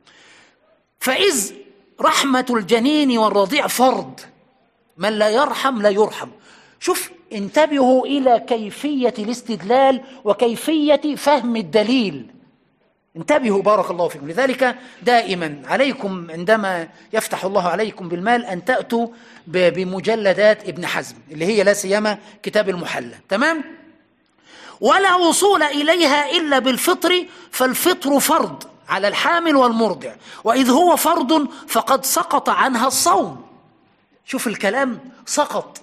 Speaker 1: فإذ رحمة الجنين والرضيع فرض، من لا يرحم لا يرحم. شوف، انتبهوا إلى كيفية الاستدلال وكيفية فهم الدليل. انتبهوا بارك الله فيكم. لذلك دائما عليكم عندما يفتح الله عليكم بالمال أن تأتوا بمجلدات ابن حزم اللي هي لا سيما كتاب المحلى. تمام؟ ولا وصول إليها إلا بالفطر، فالفطر فرض على الحامل والمرضع، وإذ هو فرض فقد سقط عنها الصوم. شوف الكلام، سقط.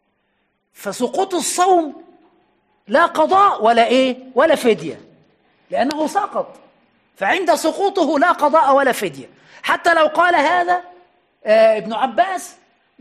Speaker 1: فسقوط الصوم لا قضاء ولا فدية، لأنه سقط. فعند سقوطه لا قضاء ولا فدية، حتى لو قال هذا ابن عباس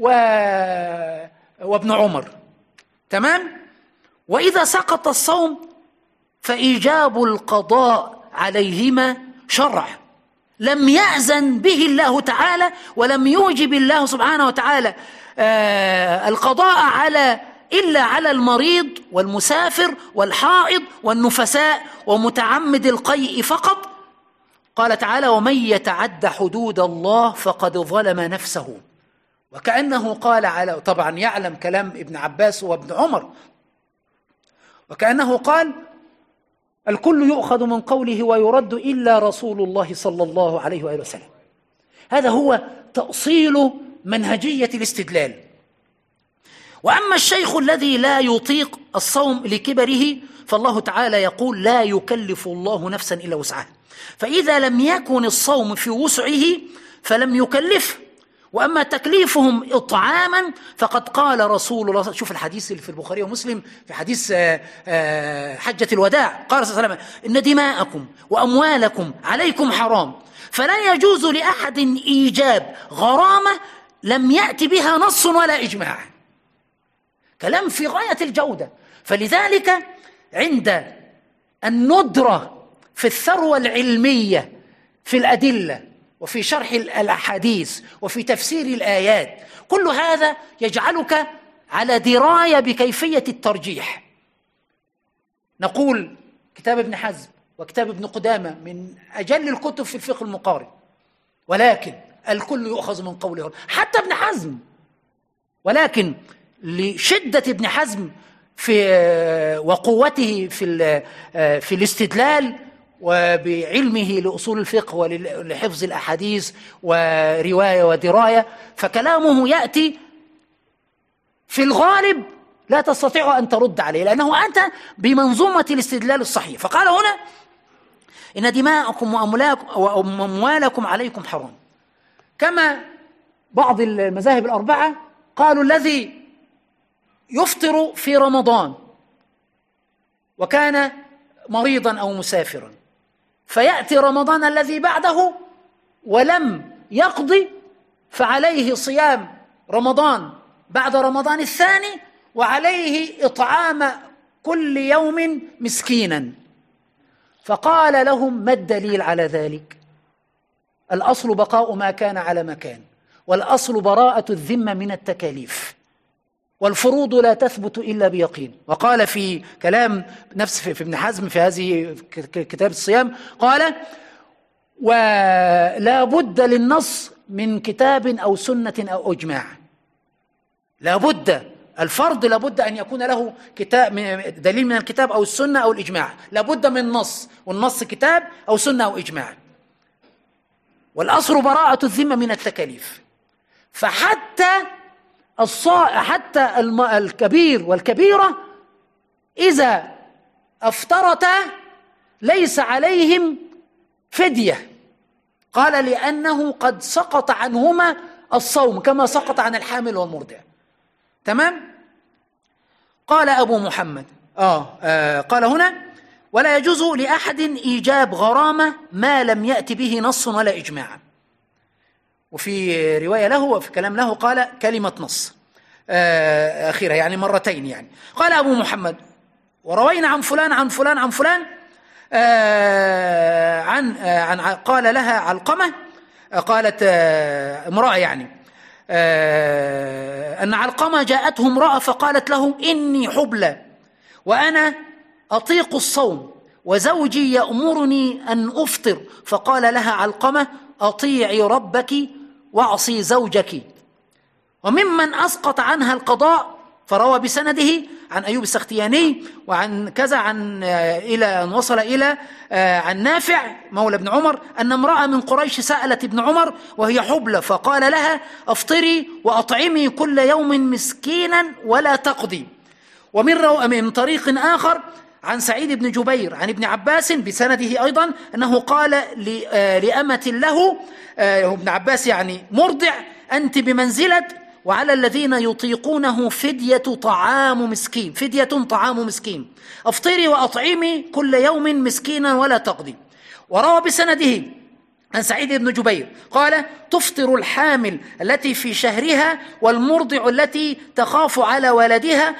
Speaker 1: وابن عمر. تمام؟ وإذا سقط الصوم فإيجاب القضاء عليهما شرع، لم يأذن به الله تعالى ولم يوجب الله سبحانه وتعالى القضاء إلا على المريض والمسافر والحائض والنفساء ومتعمد القيء فقط. قال تعالى: ومن يتعد حدود الله فقد ظلم نفسه. وكأنه قال طبعا يعلم كلام ابن عباس وابن عمر، وكأنه قال: الكل يؤخذ من قوله ويرد إلا رسول الله صلى الله عليه وآله وسلم. هذا هو تأصيل منهجية الاستدلال. وأما الشيخ الذي لا يطيق الصوم لكبره فالله تعالى يقول: لا يكلف الله نفسا إلا وسعها. فإذا لم يكن الصوم في وسعه فلم يكلفه. وأما تكليفهم إطعاما فقد قال رسول الله، شوف الحديث اللي في البخاري ومسلم في حديث حجة الوداع، قال صلى الله عليه وسلم: إن دماءكم وأموالكم عليكم حرام، فلا يجوز لأحد إيجاب غرامة لم يأتي بها نص ولا إجماع. كلام في غاية الجودة. فلذلك عند الندرة في الثروة العلمية في الأدلة وفي شرح الأحاديث وفي تفسير الآيات، كل هذا يجعلك على دراية بكيفية الترجيح. نقول كتاب ابن حزم وكتاب ابن قدامة من أجل الكتب في الفقه المقارن، ولكن الكل يؤخذ من قوله حتى ابن حزم، ولكن لشدة ابن حزم وقوته في الاستدلال وبعلمه لأصول الفقه ولحفظ الأحاديث ورواية ودراية، فكلامه يأتي في الغالب لا تستطيع أن ترد عليه، لأنه أتى بمنظومة الاستدلال الصحيح. فقال هنا إن دماءكم وأموالكم عليكم حرام، كما بعض المذاهب الأربعة قالوا الذي يفطر في رمضان وكان مريضا أو مسافرا فيأتي رمضان الذي بعده ولم يقضي، فعليه صيام رمضان بعد رمضان الثاني، وعليه إطعام كل يوم مسكينا. فقال لهم: ما الدليل على ذلك؟ الأصل بقاء ما كان على مكان، والأصل براءة الذمة من التكاليف، والفروض لا تثبت إلا بيقين. وقال في كلام نفس في ابن حزم في هذه كتاب الصيام، قال: ولا بد للنص من كتاب أو سنة أو إجماع. لا بد الفرض لابد أن يكون له كتاب، دليل من الكتاب أو السنة أو الإجماع، لابد من نص، والنص كتاب أو سنة أو إجماع، والأصل براءة الذمة من التكاليف. فحتى الكبير والكبيرة إذا أفطرتا ليس عليهم فدية، قال: لأنه قد سقط عنهما الصوم كما سقط عن الحامل والمرضع. تمام؟ قال أبو محمد قال هنا: ولا يجوز لأحد إيجاب غرامة ما لم يأتي به نص ولا إجماع. وفي رواية له وفي كلام له قال كلمة نص أخيرا، يعني مرتين. يعني قال أبو محمد: وروينا عن فلان عن فلان عن فلان قال لها علقمة، قالت امرأة يعني أن علقمة جاءته امرأة فقالت له: إني حبلى وأنا أطيق الصوم وزوجي يأمرني أن أفطر. فقال لها علقمة: أطيعي ربك واعصي زوجك. وممن أسقط عنها القضاء فروى بسنده عن أيوب السختياني وعن كذا إلى أن وصل إلى عن نافع مولى ابن عمر أن امرأة من قريش سألت ابن عمر وهي حبلى فقال لها: أفطري وأطعمي كل يوم مسكينا ولا تقضي. ومن طريق آخر عن سعيد بن جبير عن ابن عباس بسنده أيضا أنه قال لأمة له، ابن عباس يعني مرضع: أنت بمنزلة وعلى الذين يطيقونه فدية طعام مسكين، فدية طعام مسكين، أفطري وأطعمي كل يوم مسكينا ولا تقضي. وروى بسنده عن سعيد بن جبير قال: تفطر الحامل التي في شهرها والمرضع التي تخاف على ولدها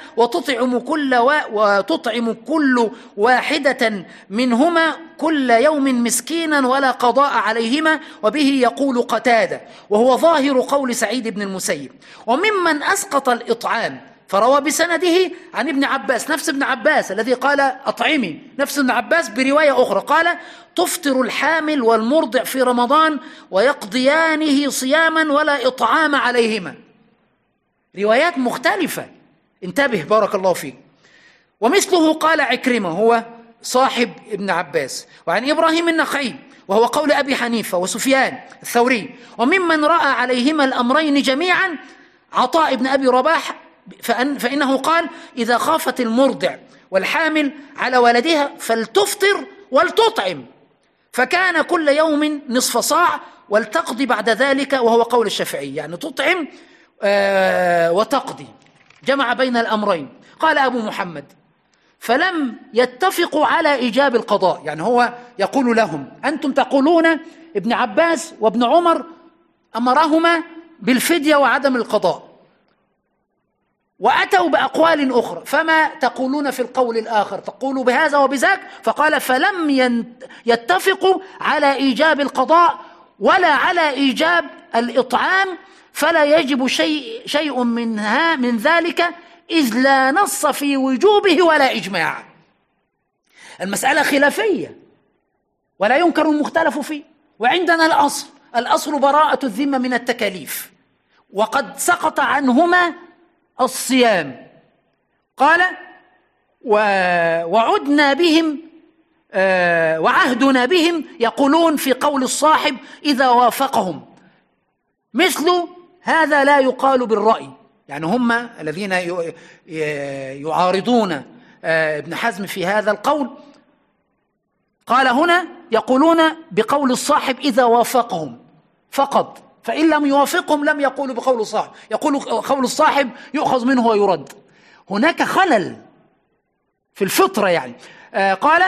Speaker 1: وتطعم كل واحدة منهما كل يوم مسكينا ولا قضاء عليهما. وبه يقول قتادة، وهو ظاهر قول سعيد بن المسيب. وممن أسقط الإطعام فروى بسنده عن ابن عباس، نفس ابن عباس الذي قال أطعمي، نفس ابن عباس برواية أخرى قال: تفطر الحامل والمرضع في رمضان ويقضيانه صياما ولا إطعام عليهما. روايات مختلفة، انتبه بارك الله فيك. ومثله قال عكرمة هو صاحب ابن عباس، وعن إبراهيم النخعي وهو قول أبي حنيفة وسفيان الثوري. وممن رأى عليهما الأمرين جميعا عطاء بن أبي رباح، فإنه قال: إذا خافت المرضع والحامل على ولدها فلتفطر ولتطعم، فكان كل يوم نصف صاع ولتقضي بعد ذلك، وهو قول الشافعي، يعني تطعم وتقضي، جمع بين الأمرين. قال أبو محمد: فلم يتفقوا على إيجاب القضاء، يعني هو يقول لهم: أنتم تقولون ابن عباس وابن عمر أمرهما بالفدية وعدم القضاء، وأتوا بأقوال أخرى، فما تقولون في القول الآخر؟ تقولوا بهذا وبذاك. فقال: فلم يتفقوا على إيجاب القضاء ولا على إيجاب الإطعام، فلا يجب شيء من ذلك، إذ لا نص في وجوبه ولا إجماع. المسألة خلافية ولا ينكر المختلف فيه، وعندنا الأصل براءة الذمة من التكاليف، وقد سقط عنهما الصيام. قال وعدنا بهم وعهدنا بهم يقولون في قول الصاحب إذا وافقهم، مثل هذا لا يقال بالرأي، يعني هم الذين يعارضون ابن حزم في هذا القول. قال هنا يقولون بقول الصاحب إذا وافقهم فقط، فإن لم يوافقهم لم يقولوا بقول الصاحب، يقول قول الصاحب يؤخذ منه ويرد. هناك خلل في الفطرة يعني. قال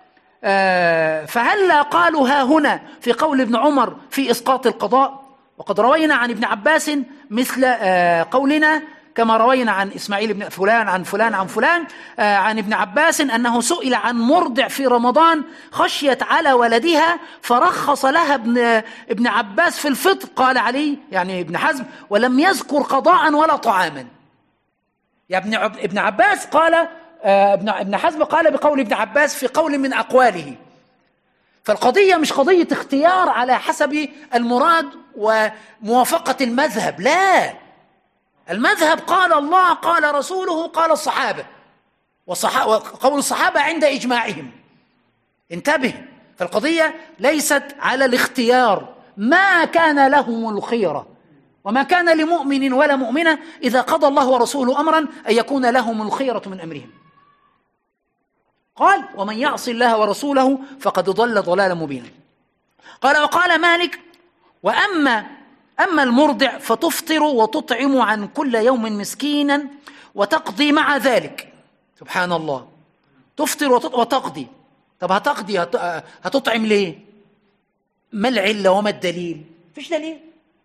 Speaker 1: فهلا قالوا ها هنا في قول ابن عمر في إسقاط القضاء، وقد روينا عن ابن عباس مثل قولنا، كما روينا عن إسماعيل بن فلان عن فلان عن فلان عن ابن عباس أنه سئل عن مرضع في رمضان خشيت على ولدها فرخص لها ابن عباس في الفطر. قال علي يعني ابن حزم ولم يذكر قضاء ولا طعاما. يا ابن عباس قال ابن حزم قال بقول ابن عباس في قول من أقواله. فالقضية مش قضية اختيار على حسب المراد وموافقة المذهب، لا، المذهب قال الله قال رسوله قال الصحابة، وقول الصحابة عند إجماعهم. انتبه، فالقضية ليست على الاختيار، ما كان لهم الخيرة، وما كان لمؤمن ولا مؤمنة إذا قضى الله ورسوله أمرا أن يكون لهم الخيرة من أمرهم. قال ومن يعص الله ورسوله فقد ضل ضلالا مبينا. قال وقال مالك أما المرضع فتفطر وتطعم عن كل يوم مسكينا وتقضي مع ذلك. سبحان الله، تفطر وتقضي. طب هتقضي هتطعم ليه؟ ما العلة وما الدليل؟ فيش دليل.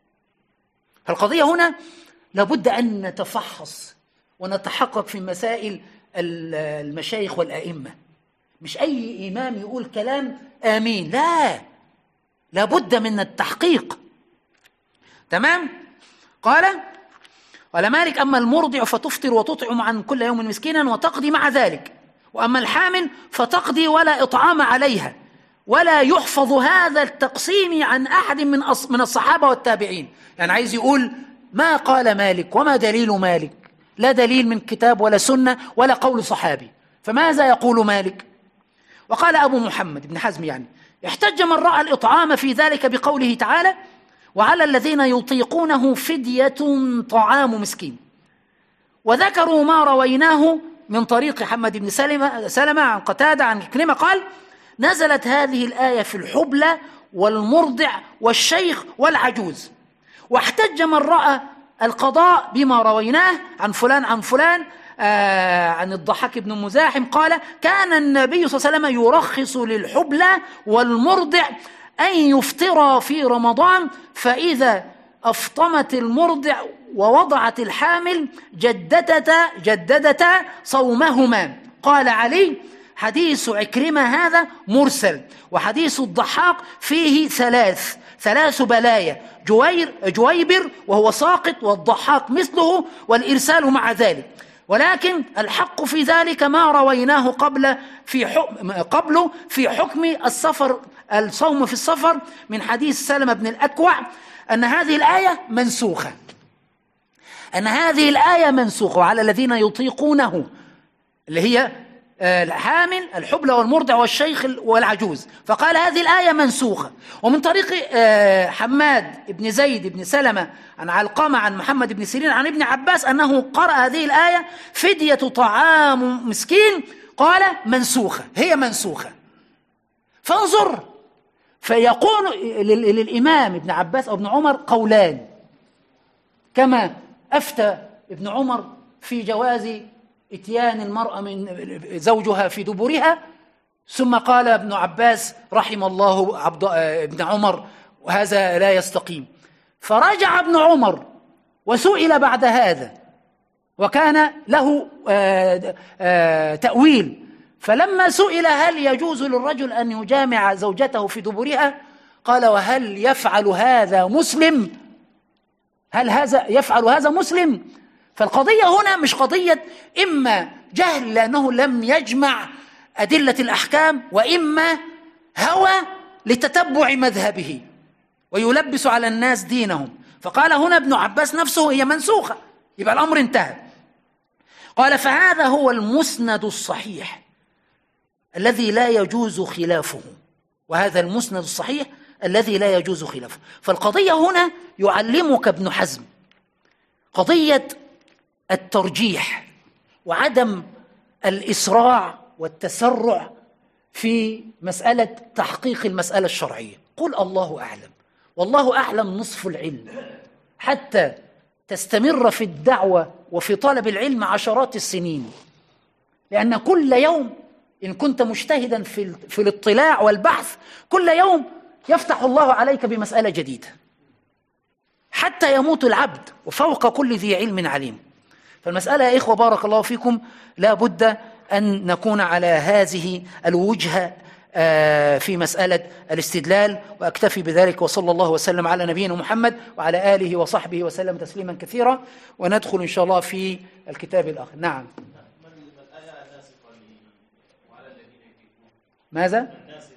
Speaker 1: فالقضية هنا لابد أن نتفحص ونتحقق في مسائل المشايخ والأئمة، مش أي إمام يقول كلام آمين، لا، لابد من التحقيق. تمام؟ قال مالك أما المرضع فتفطر وتطعم عن كل يوم مسكينا وتقضي مع ذلك، وأما الحامل فتقضي ولا إطعام عليها. ولا يحفظ هذا التقسيم عن أحد من الصحابة والتابعين. يعني عايز يقول ما قال مالك وما دليل مالك؟ لا دليل من كتاب ولا سنة ولا قول صحابي، فماذا يقول مالك؟ وقال أبو محمد بن حزم يعني احتج من رأى الإطعام في ذلك بقوله تعالى وعلى الذين يطيقونه فدية طعام مسكين. وذكروا ما رويناه من طريق حمد بن سلمة عن قتادة عن كلمة قال نزلت هذه الآية في الحبلى والمرضع والشيخ والعجوز. واحتج من رأى القضاء بما رويناه عن فلان عن فلان عن الضحاك بن مزاحم قال كان النبي صلى الله عليه وسلم يرخص للحبلى والمرضع أن يفطر في رمضان، فإذا أفطمت المرضع ووضعت الحامل جددتا صومهما. قال علي حديث عكرمة هذا مرسل، وحديث الضحاك فيه ثلاث بلايا، جويبر وهو ساقط والضحاك مثله والإرسال مع ذلك. ولكن الحق في ذلك ما رويناه قبله في حكم السفر، الصوم في السفر من حديث سلمة بن الأكوع أن هذه الآية منسوخة وعلى الذين يطيقونه اللي هي الحامل الحبلى والمرضع والشيخ والعجوز، فقال هذه الآية منسوخة. ومن طريق حماد بن زيد بن سلمة عن علقمة عن محمد بن سيرين عن ابن عباس أنه قرأ هذه الآية فدية طعام مسكين، قال منسوخة، هي منسوخة. فانظر، فيقول للإمام ابن عباس أو ابن عمر قولان، كما أفتى ابن عمر في جواز اتيان المرأة من زوجها في دبرها، ثم قال ابن عباس رحم الله ابن عمر وهذا لا يستقيم. فرجع ابن عمر وسئل بعد هذا وكان له تأويل، فلما سئل هل يجوز للرجل أن يجامع زوجته في دبرها قال وهل يفعل هذا مسلم؟ هل هذا يفعل هذا مسلم؟ فالقضية هنا مش قضية إما جهل لأنه لم يجمع أدلة الأحكام، وإما هوى لتتبع مذهبه ويلبس على الناس دينهم. فقال هنا ابن عباس نفسه هي منسوخة، يبقى الأمر انتهى. قال فهذا هو المسند الصحيح الذي لا يجوز خلافه، وهذا المسند الصحيح الذي لا يجوز خلافه. فالقضية هنا يعلمك ابن حزم قضية الترجيح وعدم الإسراع والتسرع في مسألة تحقيق المسألة الشرعية. قل الله أعلم، والله أعلم نصف العلم، حتى تستمر في الدعوة وفي طلب العلم عشرات السنين، لأن كل يوم إن كنت مجتهدا في الاطلاع والبحث كل يوم يفتح الله عليك بمسألة جديدة حتى يموت العبد وفوق كل ذي علم عليم. فالمسألة يا إخوة بارك الله فيكم لا بد أن نكون على هذه الوجهة في مسألة الاستدلال. وأكتفي بذلك، وصلى الله وسلم على نبينا محمد وعلى آله وصحبه وسلم تسليما كثيرا، وندخل إن شاء الله في الكتاب الآخر. نعم. ماذا؟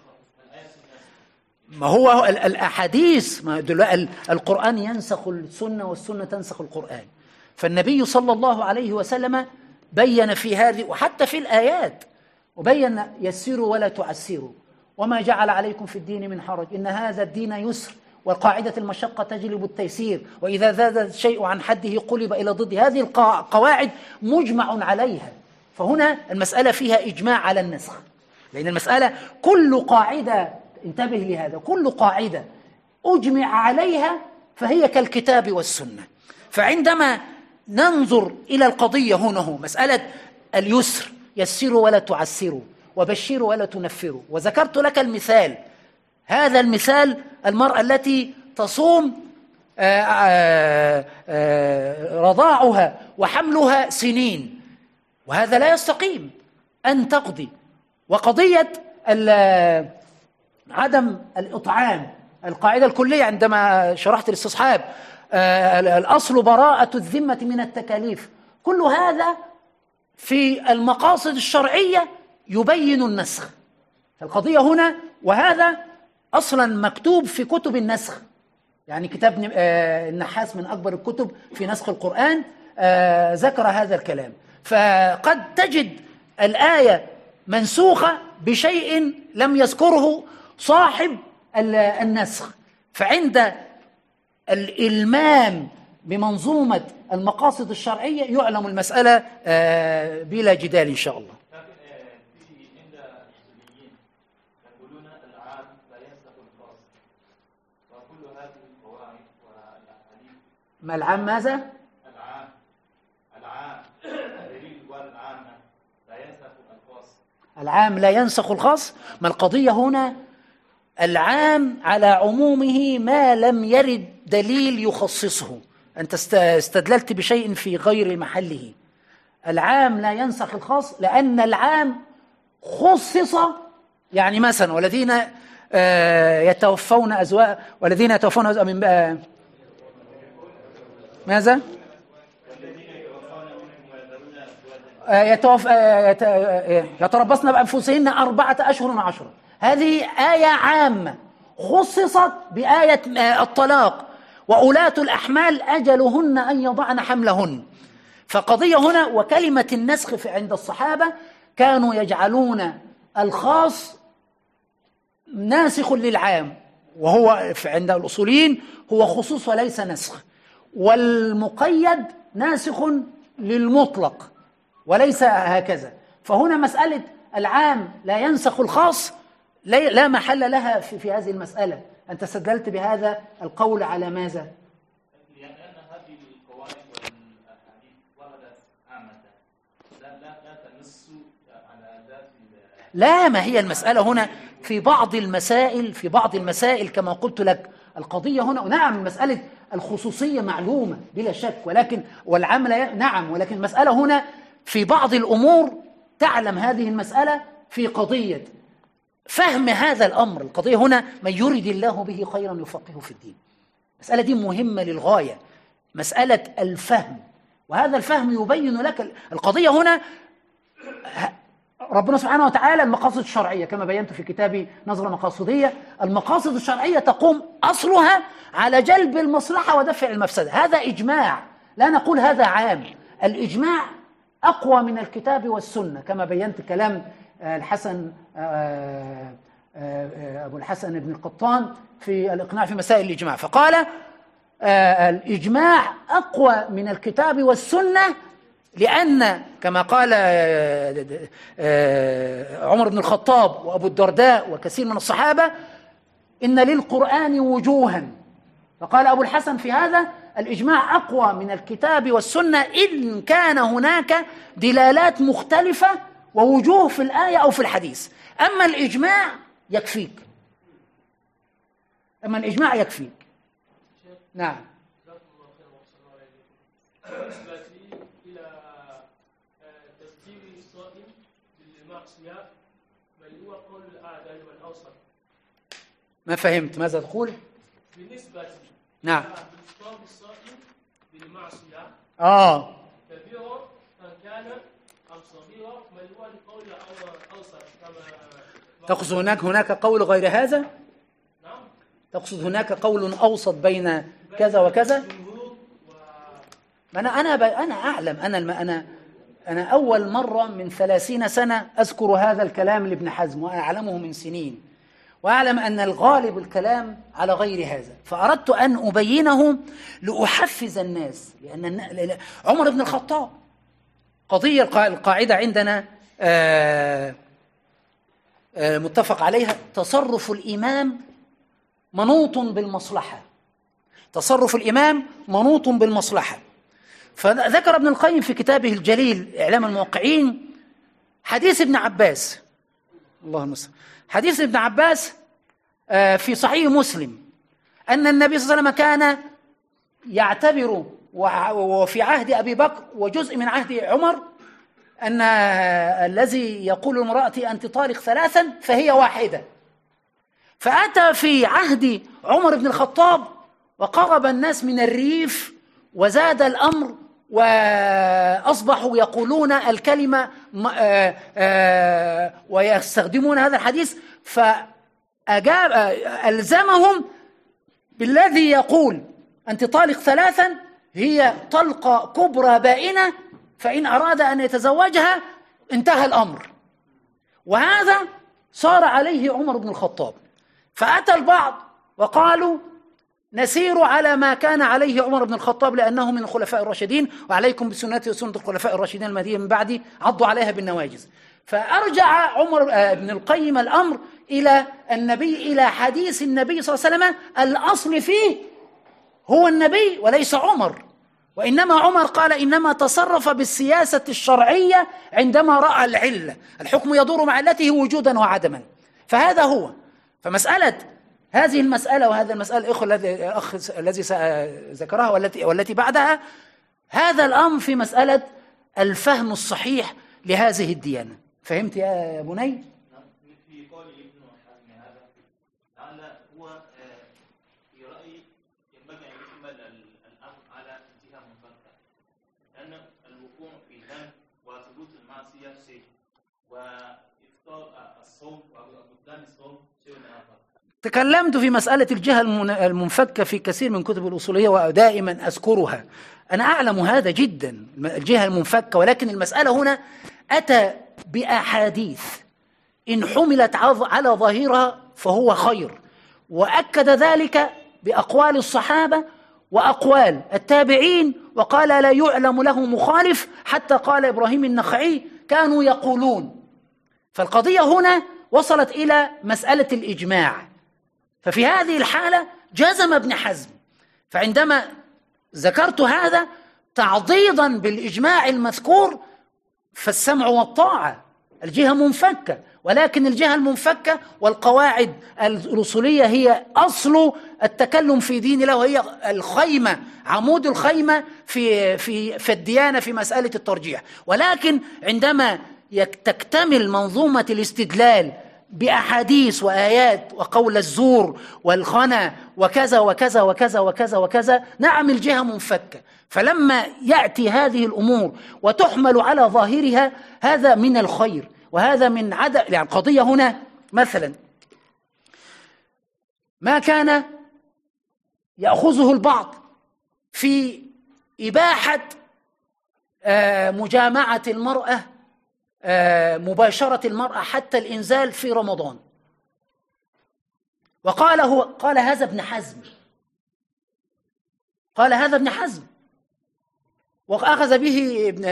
Speaker 1: ما هو الأحاديث، القرآن ينسخ السنة والسنة تنسخ القرآن. فالنبي صلى الله عليه وسلم بين في هذه وحتى في الآيات، وبين يسروا ولا تعسروا وما جعل عليكم في الدين من حرج إن هذا الدين يسر والقاعدة المشقة تجلب التيسير وإذا زاد الشيء عن حده قلب إلى ضد. هذه القواعد مجمع عليها. فهنا المسألة فيها إجماع على النسخ، لأن المسألة كل قاعدة، انتبه لهذا، كل قاعدة أجمع عليها فهي كالكتاب والسنة. فعندما ننظر إلى القضية هنا مسألة اليسر، يسروا ولا تعسروا وبشروا ولا تنفروا. وذكرت لك المثال، هذا المثال المرأة التي تصوم رضاعها وحملها سنين، وهذا لا يستقيم أن تقضي. وقضية عدم الإطعام، القاعدة الكلية عندما شرحت الاستصحاب، الأصل براءة الذمة من التكاليف، كل هذا في المقاصد الشرعية يبين النسخ. القضية هنا، وهذا أصلا مكتوب في كتب النسخ، يعني كتاب النحاس من أكبر الكتب في نسخ القرآن ذكر هذا الكلام. فقد تجد الآية منسوخة بشيء لم يذكره صاحب النسخ. فعند الإلمام بمنظومة المقاصد الشرعية يعلم المسألة بلا جدال إن شاء الله.
Speaker 2: عند الأصوليين يقولون العام لا يسبق الخاص، وكل هذه القواعد والأحاديث.
Speaker 1: ما العام ماذا؟
Speaker 2: العام الدليل والعام لا ينسخ الخاص. العام
Speaker 1: لا ينسخ الخاص. ما القضية هنا؟ العام على عمومه ما لم يرد دليل يخصصه. أنت استدللت بشيء في غير محله. العام لا ينسخ الخاص لأن العام خصص، يعني مثلا والذين يتوفون أزواج من ماذا؟ يتربصن بأنفسهن 4 أشهر و10. هذه آية عامة خصصت بآية الطلاق، وأولاة الأحمال أجلهن أن يضعن حملهن. فقضية هنا، وكلمة النسخ عند الصحابة كانوا يجعلون الخاص ناسخ للعام، وهو عند الأصوليين هو خصوص وليس نسخ، والمقيد ناسخ للمطلق وليس هكذا. فهنا مسألة العام لا ينسخ الخاص لا محل لها في هذه المسألة. أنت استدللت بهذا القول على ماذا؟
Speaker 2: لأن هذه القواعد والأحاديث وردت عامة لا تنص على ذات.
Speaker 1: لا، ما هي المسألة هنا في بعض المسائل كما قلت لك. القضية هنا نعم مسألة الخصوصية معلومة بلا شك، ولكن والعمل نعم، ولكن المسألة هنا في بعض الأمور تعلم هذه المسألة في قضية فهم هذا الأمر. القضية هنا من يرد الله به خيرا يفقهه في الدين. المسألة دي مهمة للغاية، مسألة الفهم، وهذا الفهم يبين لك القضية هنا. ربنا سبحانه وتعالى المقاصد الشرعية كما بينت في كتابي نظرة مقاصدية، المقاصد الشرعية تقوم أصلها على جلب المصلحة ودفع المفسدة. هذا إجماع، لا نقول هذا عام. الإجماع أقوى من الكتاب والسنة كما بينت كلام الحسن أبو الحسن بن القطان في الإقناع في مسائل الإجماع، فقال الإجماع أقوى من الكتاب والسنة، لأن كما قال عمر بن الخطاب وأبو الدرداء وكثير من الصحابة إن للقرآن وجوها، فقال أبو الحسن في هذا الإجماع أقوى من الكتاب والسنة إن كان هناك دلالات مختلفة ووجوه في الآية أو في الحديث. أما الإجماع يكفيك، أما الإجماع يكفيك. نعم.
Speaker 3: بالنسبة إلى تفسير الصائم بالمعصية بل هو قول الأعدل والأوسط.
Speaker 1: ما فهمت ماذا تقول؟
Speaker 3: بالنسبة
Speaker 1: نعم.
Speaker 3: بالإفطار الصائم بالمعصية كبيرة كان أم صغيرة بل هو القول الأوسط كما
Speaker 1: تقصد هناك قول غير هذا؟
Speaker 3: نعم.
Speaker 1: تقصد هناك قول أوسط بين كذا وكذا؟ أنا أعلم، أنا أول مرة من 30 سنة أذكر هذا الكلام لابن حزم، وأنا أعلمه من سنين، وأعلم أن الغالب الكلام على غير هذا، فأردت أن أبينه لأحفز الناس. لأن عمر بن الخطاب قضية القاعدة عندنا متفق عليها، تصرف الإمام منوط بالمصلحة، تصرف الإمام منوط بالمصلحة. فذكر ابن القيم في كتابه الجليل إعلام الموقعين حديث ابن عباس، الله المستعان، حديث ابن عباس في صحيح مسلم أن النبي صلى الله عليه وسلم كان يعتبر وفي عهد أبي بكر وجزء من عهد عمر أن الذي يقول امرأتي أنت طالق ثلاثا فهي واحدة. فأتى في عهد عمر بن الخطاب وقرب الناس من الريف وزاد الأمر وأصبحوا يقولون الكلمة ويستخدمون هذا الحديث، ألزمهم بالذي يقول أنت طالق ثلاثا هي طلقة كبرى بائنة، فإن أراد أن يتزوجها انتهى الأمر. وهذا صار عليه عمر بن الخطاب، فأتى البعض وقالوا نسير على ما كان عليه عمر بن الخطاب لأنه من الخلفاء الراشدين، وعليكم بسنتي وسنة الخلفاء الراشدين المهديين من بعدي عضوا عليها بالنواجذ. فأرجع عمر بن القيم الأمر إلى النبي، إلى حديث النبي صلى الله عليه وسلم، الأصل فيه هو النبي وليس عمر، وإنما عمر قال إنما تصرف بالسياسة الشرعية عندما رأى العلة، الحكم يدور مع علته وجودا وعدما. فهذا هو. فمسألة هذه المسألة وهذا المسألة الأخ الذي ذكرها والتي بعدها، هذا الأمر في مسألة الفهم الصحيح لهذه الديانة. فهمت يا بني؟
Speaker 2: في قول ابن حزم هذا لعل هو في رأيي ينبغي أن يحمل الأمر على جهة منفردة، لأن الوقوع في ذنب وثبوت المعصية شيء، وإفطار الصوم وبطلان الصوم شيء آخر.
Speaker 1: تكلمت في مسألة الجهة المنفكة في كثير من كتب الأصولية ودائما أذكرها، أنا أعلم هذا جدا، الجهة المنفكة، ولكن المسألة هنا أتى بأحاديث إن حملت على ظاهرها فهو خير، وأكد ذلك بأقوال الصحابة وأقوال التابعين، وقال لا يعلم له مخالف، حتى قال إبراهيم النخعي كانوا يقولون. فالقضية هنا وصلت إلى مسألة الإجماع، ففي هذه الحالة جزم ابن حزم. فعندما ذكرت هذا تعضيضا بالإجماع المذكور فالسمع والطاعة، الجهة منفكة، ولكن الجهة المنفكة والقواعد الأصولية هي أصل التكلم في دين الله، وهي الخيمة، عمود الخيمة في الديانة في مسألة الترجيح. ولكن عندما تكتمل منظومة الاستدلال بأحاديث وآيات وقول الزور والخنا وكذا وكذا وكذا وكذا وكذا، نعم الجهة منفكة. فلما يأتي هذه الأمور وتحمل على ظاهرها هذا من الخير، وهذا من عدم يعني القضية هنا مثلا ما كان يأخذه البعض في إباحة مجامعة المرأة، مباشرة المرأة حتى الإنزال في رمضان، قال هذا ابن حزم، قال هذا ابن حزم، وأخذ به ابن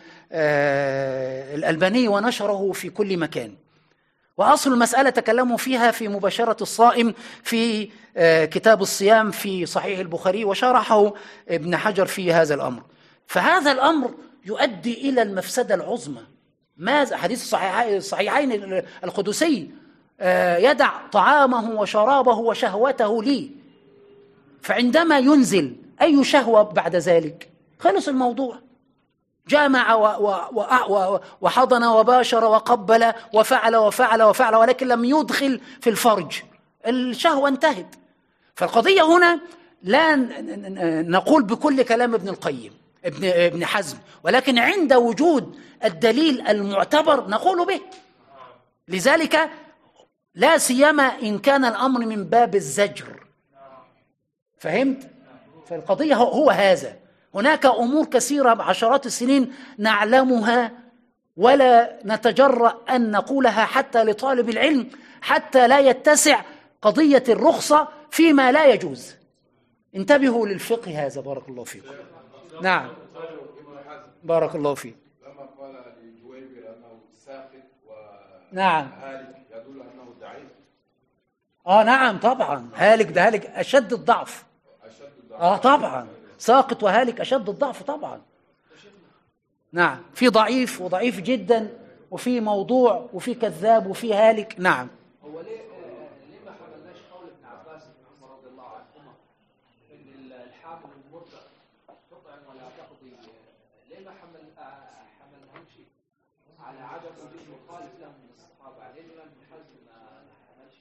Speaker 1: الألباني ونشره في كل مكان. وأصل المسألة تكلموا فيها في مباشرة الصائم في كتاب الصيام في صحيح البخاري، وشرحه ابن حجر في هذا الأمر. فهذا الأمر يؤدي إلى المفسدة العظمى. ماذا؟ حديث الصحيحين القدسي يدع طعامه وشرابه وشهوته لي، فعندما ينزل أي شهوة بعد ذلك خلص الموضوع. جامع وحضن وباشر وقبل وفعل وفعل وفعل، ولكن لم يدخل في الفرج، الشهوة انتهت. فالقضية هنا لا نقول بكل كلام ابن القيم ابن حزم، ولكن عند وجود الدليل المعتبر نقول به. لذلك لا سيما إن كان الأمر من باب الزجر. فهمت؟ فالقضية هو هذا. هناك أمور كثيرة بعشرات السنين نعلمها ولا نتجرأ أن نقولها حتى لطالب العلم، حتى لا يتسع قضية الرخصة فيما لا يجوز. انتبهوا للفقه هذا. بارك الله فيكم. نعم بارك الله فيك.
Speaker 4: لما قال لجويبر أنه ساقط
Speaker 1: نعم
Speaker 4: وهالك يدل أنه ضعيف.
Speaker 1: نعم طبعا، هالك ده هالك أشد الضعف. طبعا ساقط وهالك أشد الضعف طبعا. نعم، في ضعيف وضعيف جدا، وفي موضوع، وفي كذاب، وفي هالك. نعم.
Speaker 5: هو ليه ما حملناش قول ابن عباس بن عمر رضي الله عنهما ان الحامل المرضع تطعم ولا تقضي؟ ليه ما حملناهمش على عدم وجود مخالف لهم من الصحابه؟ ليه ابن حزم ما حملش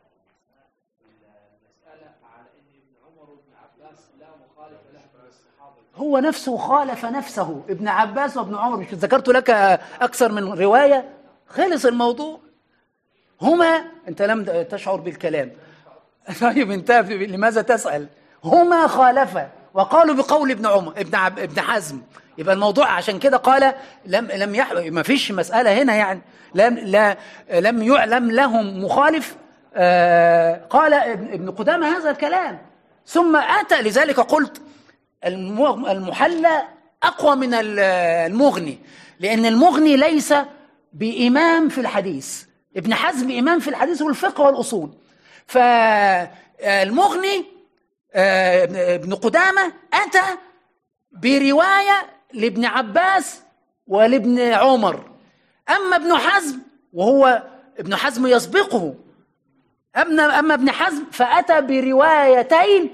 Speaker 5: المساله على ان ابن عمر وابن عباس لا مخالف له من الصحابه؟
Speaker 1: هو نفسه خالف نفسه، ابن عباس وابن عمر. مش ذكرت لك أكثر من رواية؟ خلص الموضوع. هما، أنت لم تشعر بالكلام. طيب أنت لماذا تسأل؟ هما خالفا وقالوا بقول ابن عمر ابن حزم. يبقى الموضوع عشان كده قال لم يحلو، ما فيش مسألة هنا يعني لم يعلم لهم مخالف. قال ابن قدامة هذا الكلام، ثم أتى. لذلك قلت المحلى أقوى من المغني، لأن المغني ليس بإمام في الحديث، ابن حزم إمام في الحديث والفقه والأصول. فالمغني ابن قدامة أتى برواية لابن عباس ولابن عمر. أما ابن حزم، وهو ابن حزم يسبقه، أما ابن حزم فأتى بروايتين،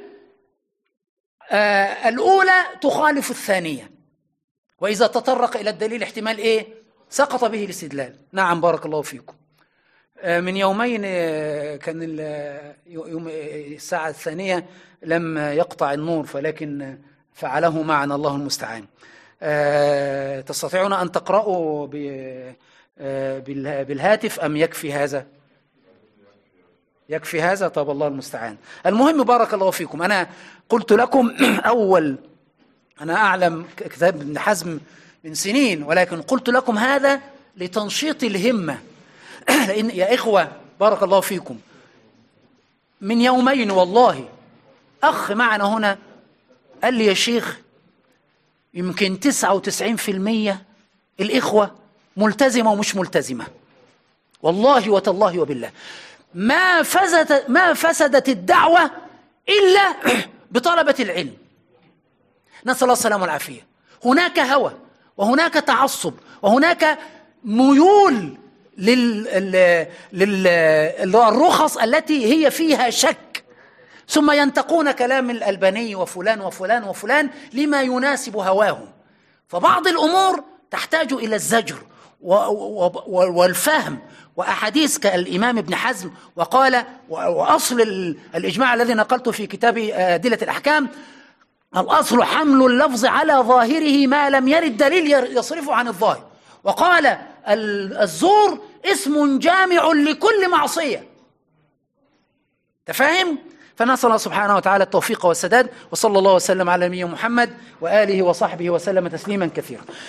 Speaker 1: الأولى تخالف الثانية، وإذا تطرق إلى الدليل احتمال إيه؟ سقط به الاستدلال. نعم بارك الله فيكم. من يومين كان يوم الساعة الثانية لم يقطع النور، فلكن فعله معنا، الله المستعان. تستطيعون أن تقرأوا بالهاتف أم يكفي هذا؟ يكفي هذا؟ طب الله المستعان. المهم بارك الله فيكم. أنا قلت لكم أنا أعلم كتاب ابن حزم من سنين، ولكن قلت لكم هذا لتنشيط الهمة. لأن يا إخوة بارك الله فيكم، من يومين والله أخ معنا هنا قال لي يا شيخ يمكن 99% الإخوة ملتزمة ومش ملتزمة. والله وتالله وبالله ما فسدت الدعوة إلا بطلبة العلم. نسأل الله السلامة والعافية. هناك هوى، وهناك تعصب، وهناك ميول للرخص التي هي فيها شك، ثم ينتقون كلام الألباني وفلان وفلان وفلان لما يناسب هواهم. فبعض الأمور تحتاج إلى الزجر والفهم، وأحاديث كالإمام ابن حزم وقال، وأصل الإجماع الذي نقلته في كتاب أدلة الأحكام، الأصل حمل اللفظ على ظاهره ما لم يرد دليل يصرفه عن الظاهر. وقال الزور اسم جامع لكل معصية. تفهم؟ فنسأل الله سبحانه وتعالى التوفيق والسداد، وصلى الله وسلم على نبينا محمد وآله وصحبه وسلم تسليما كثيرا.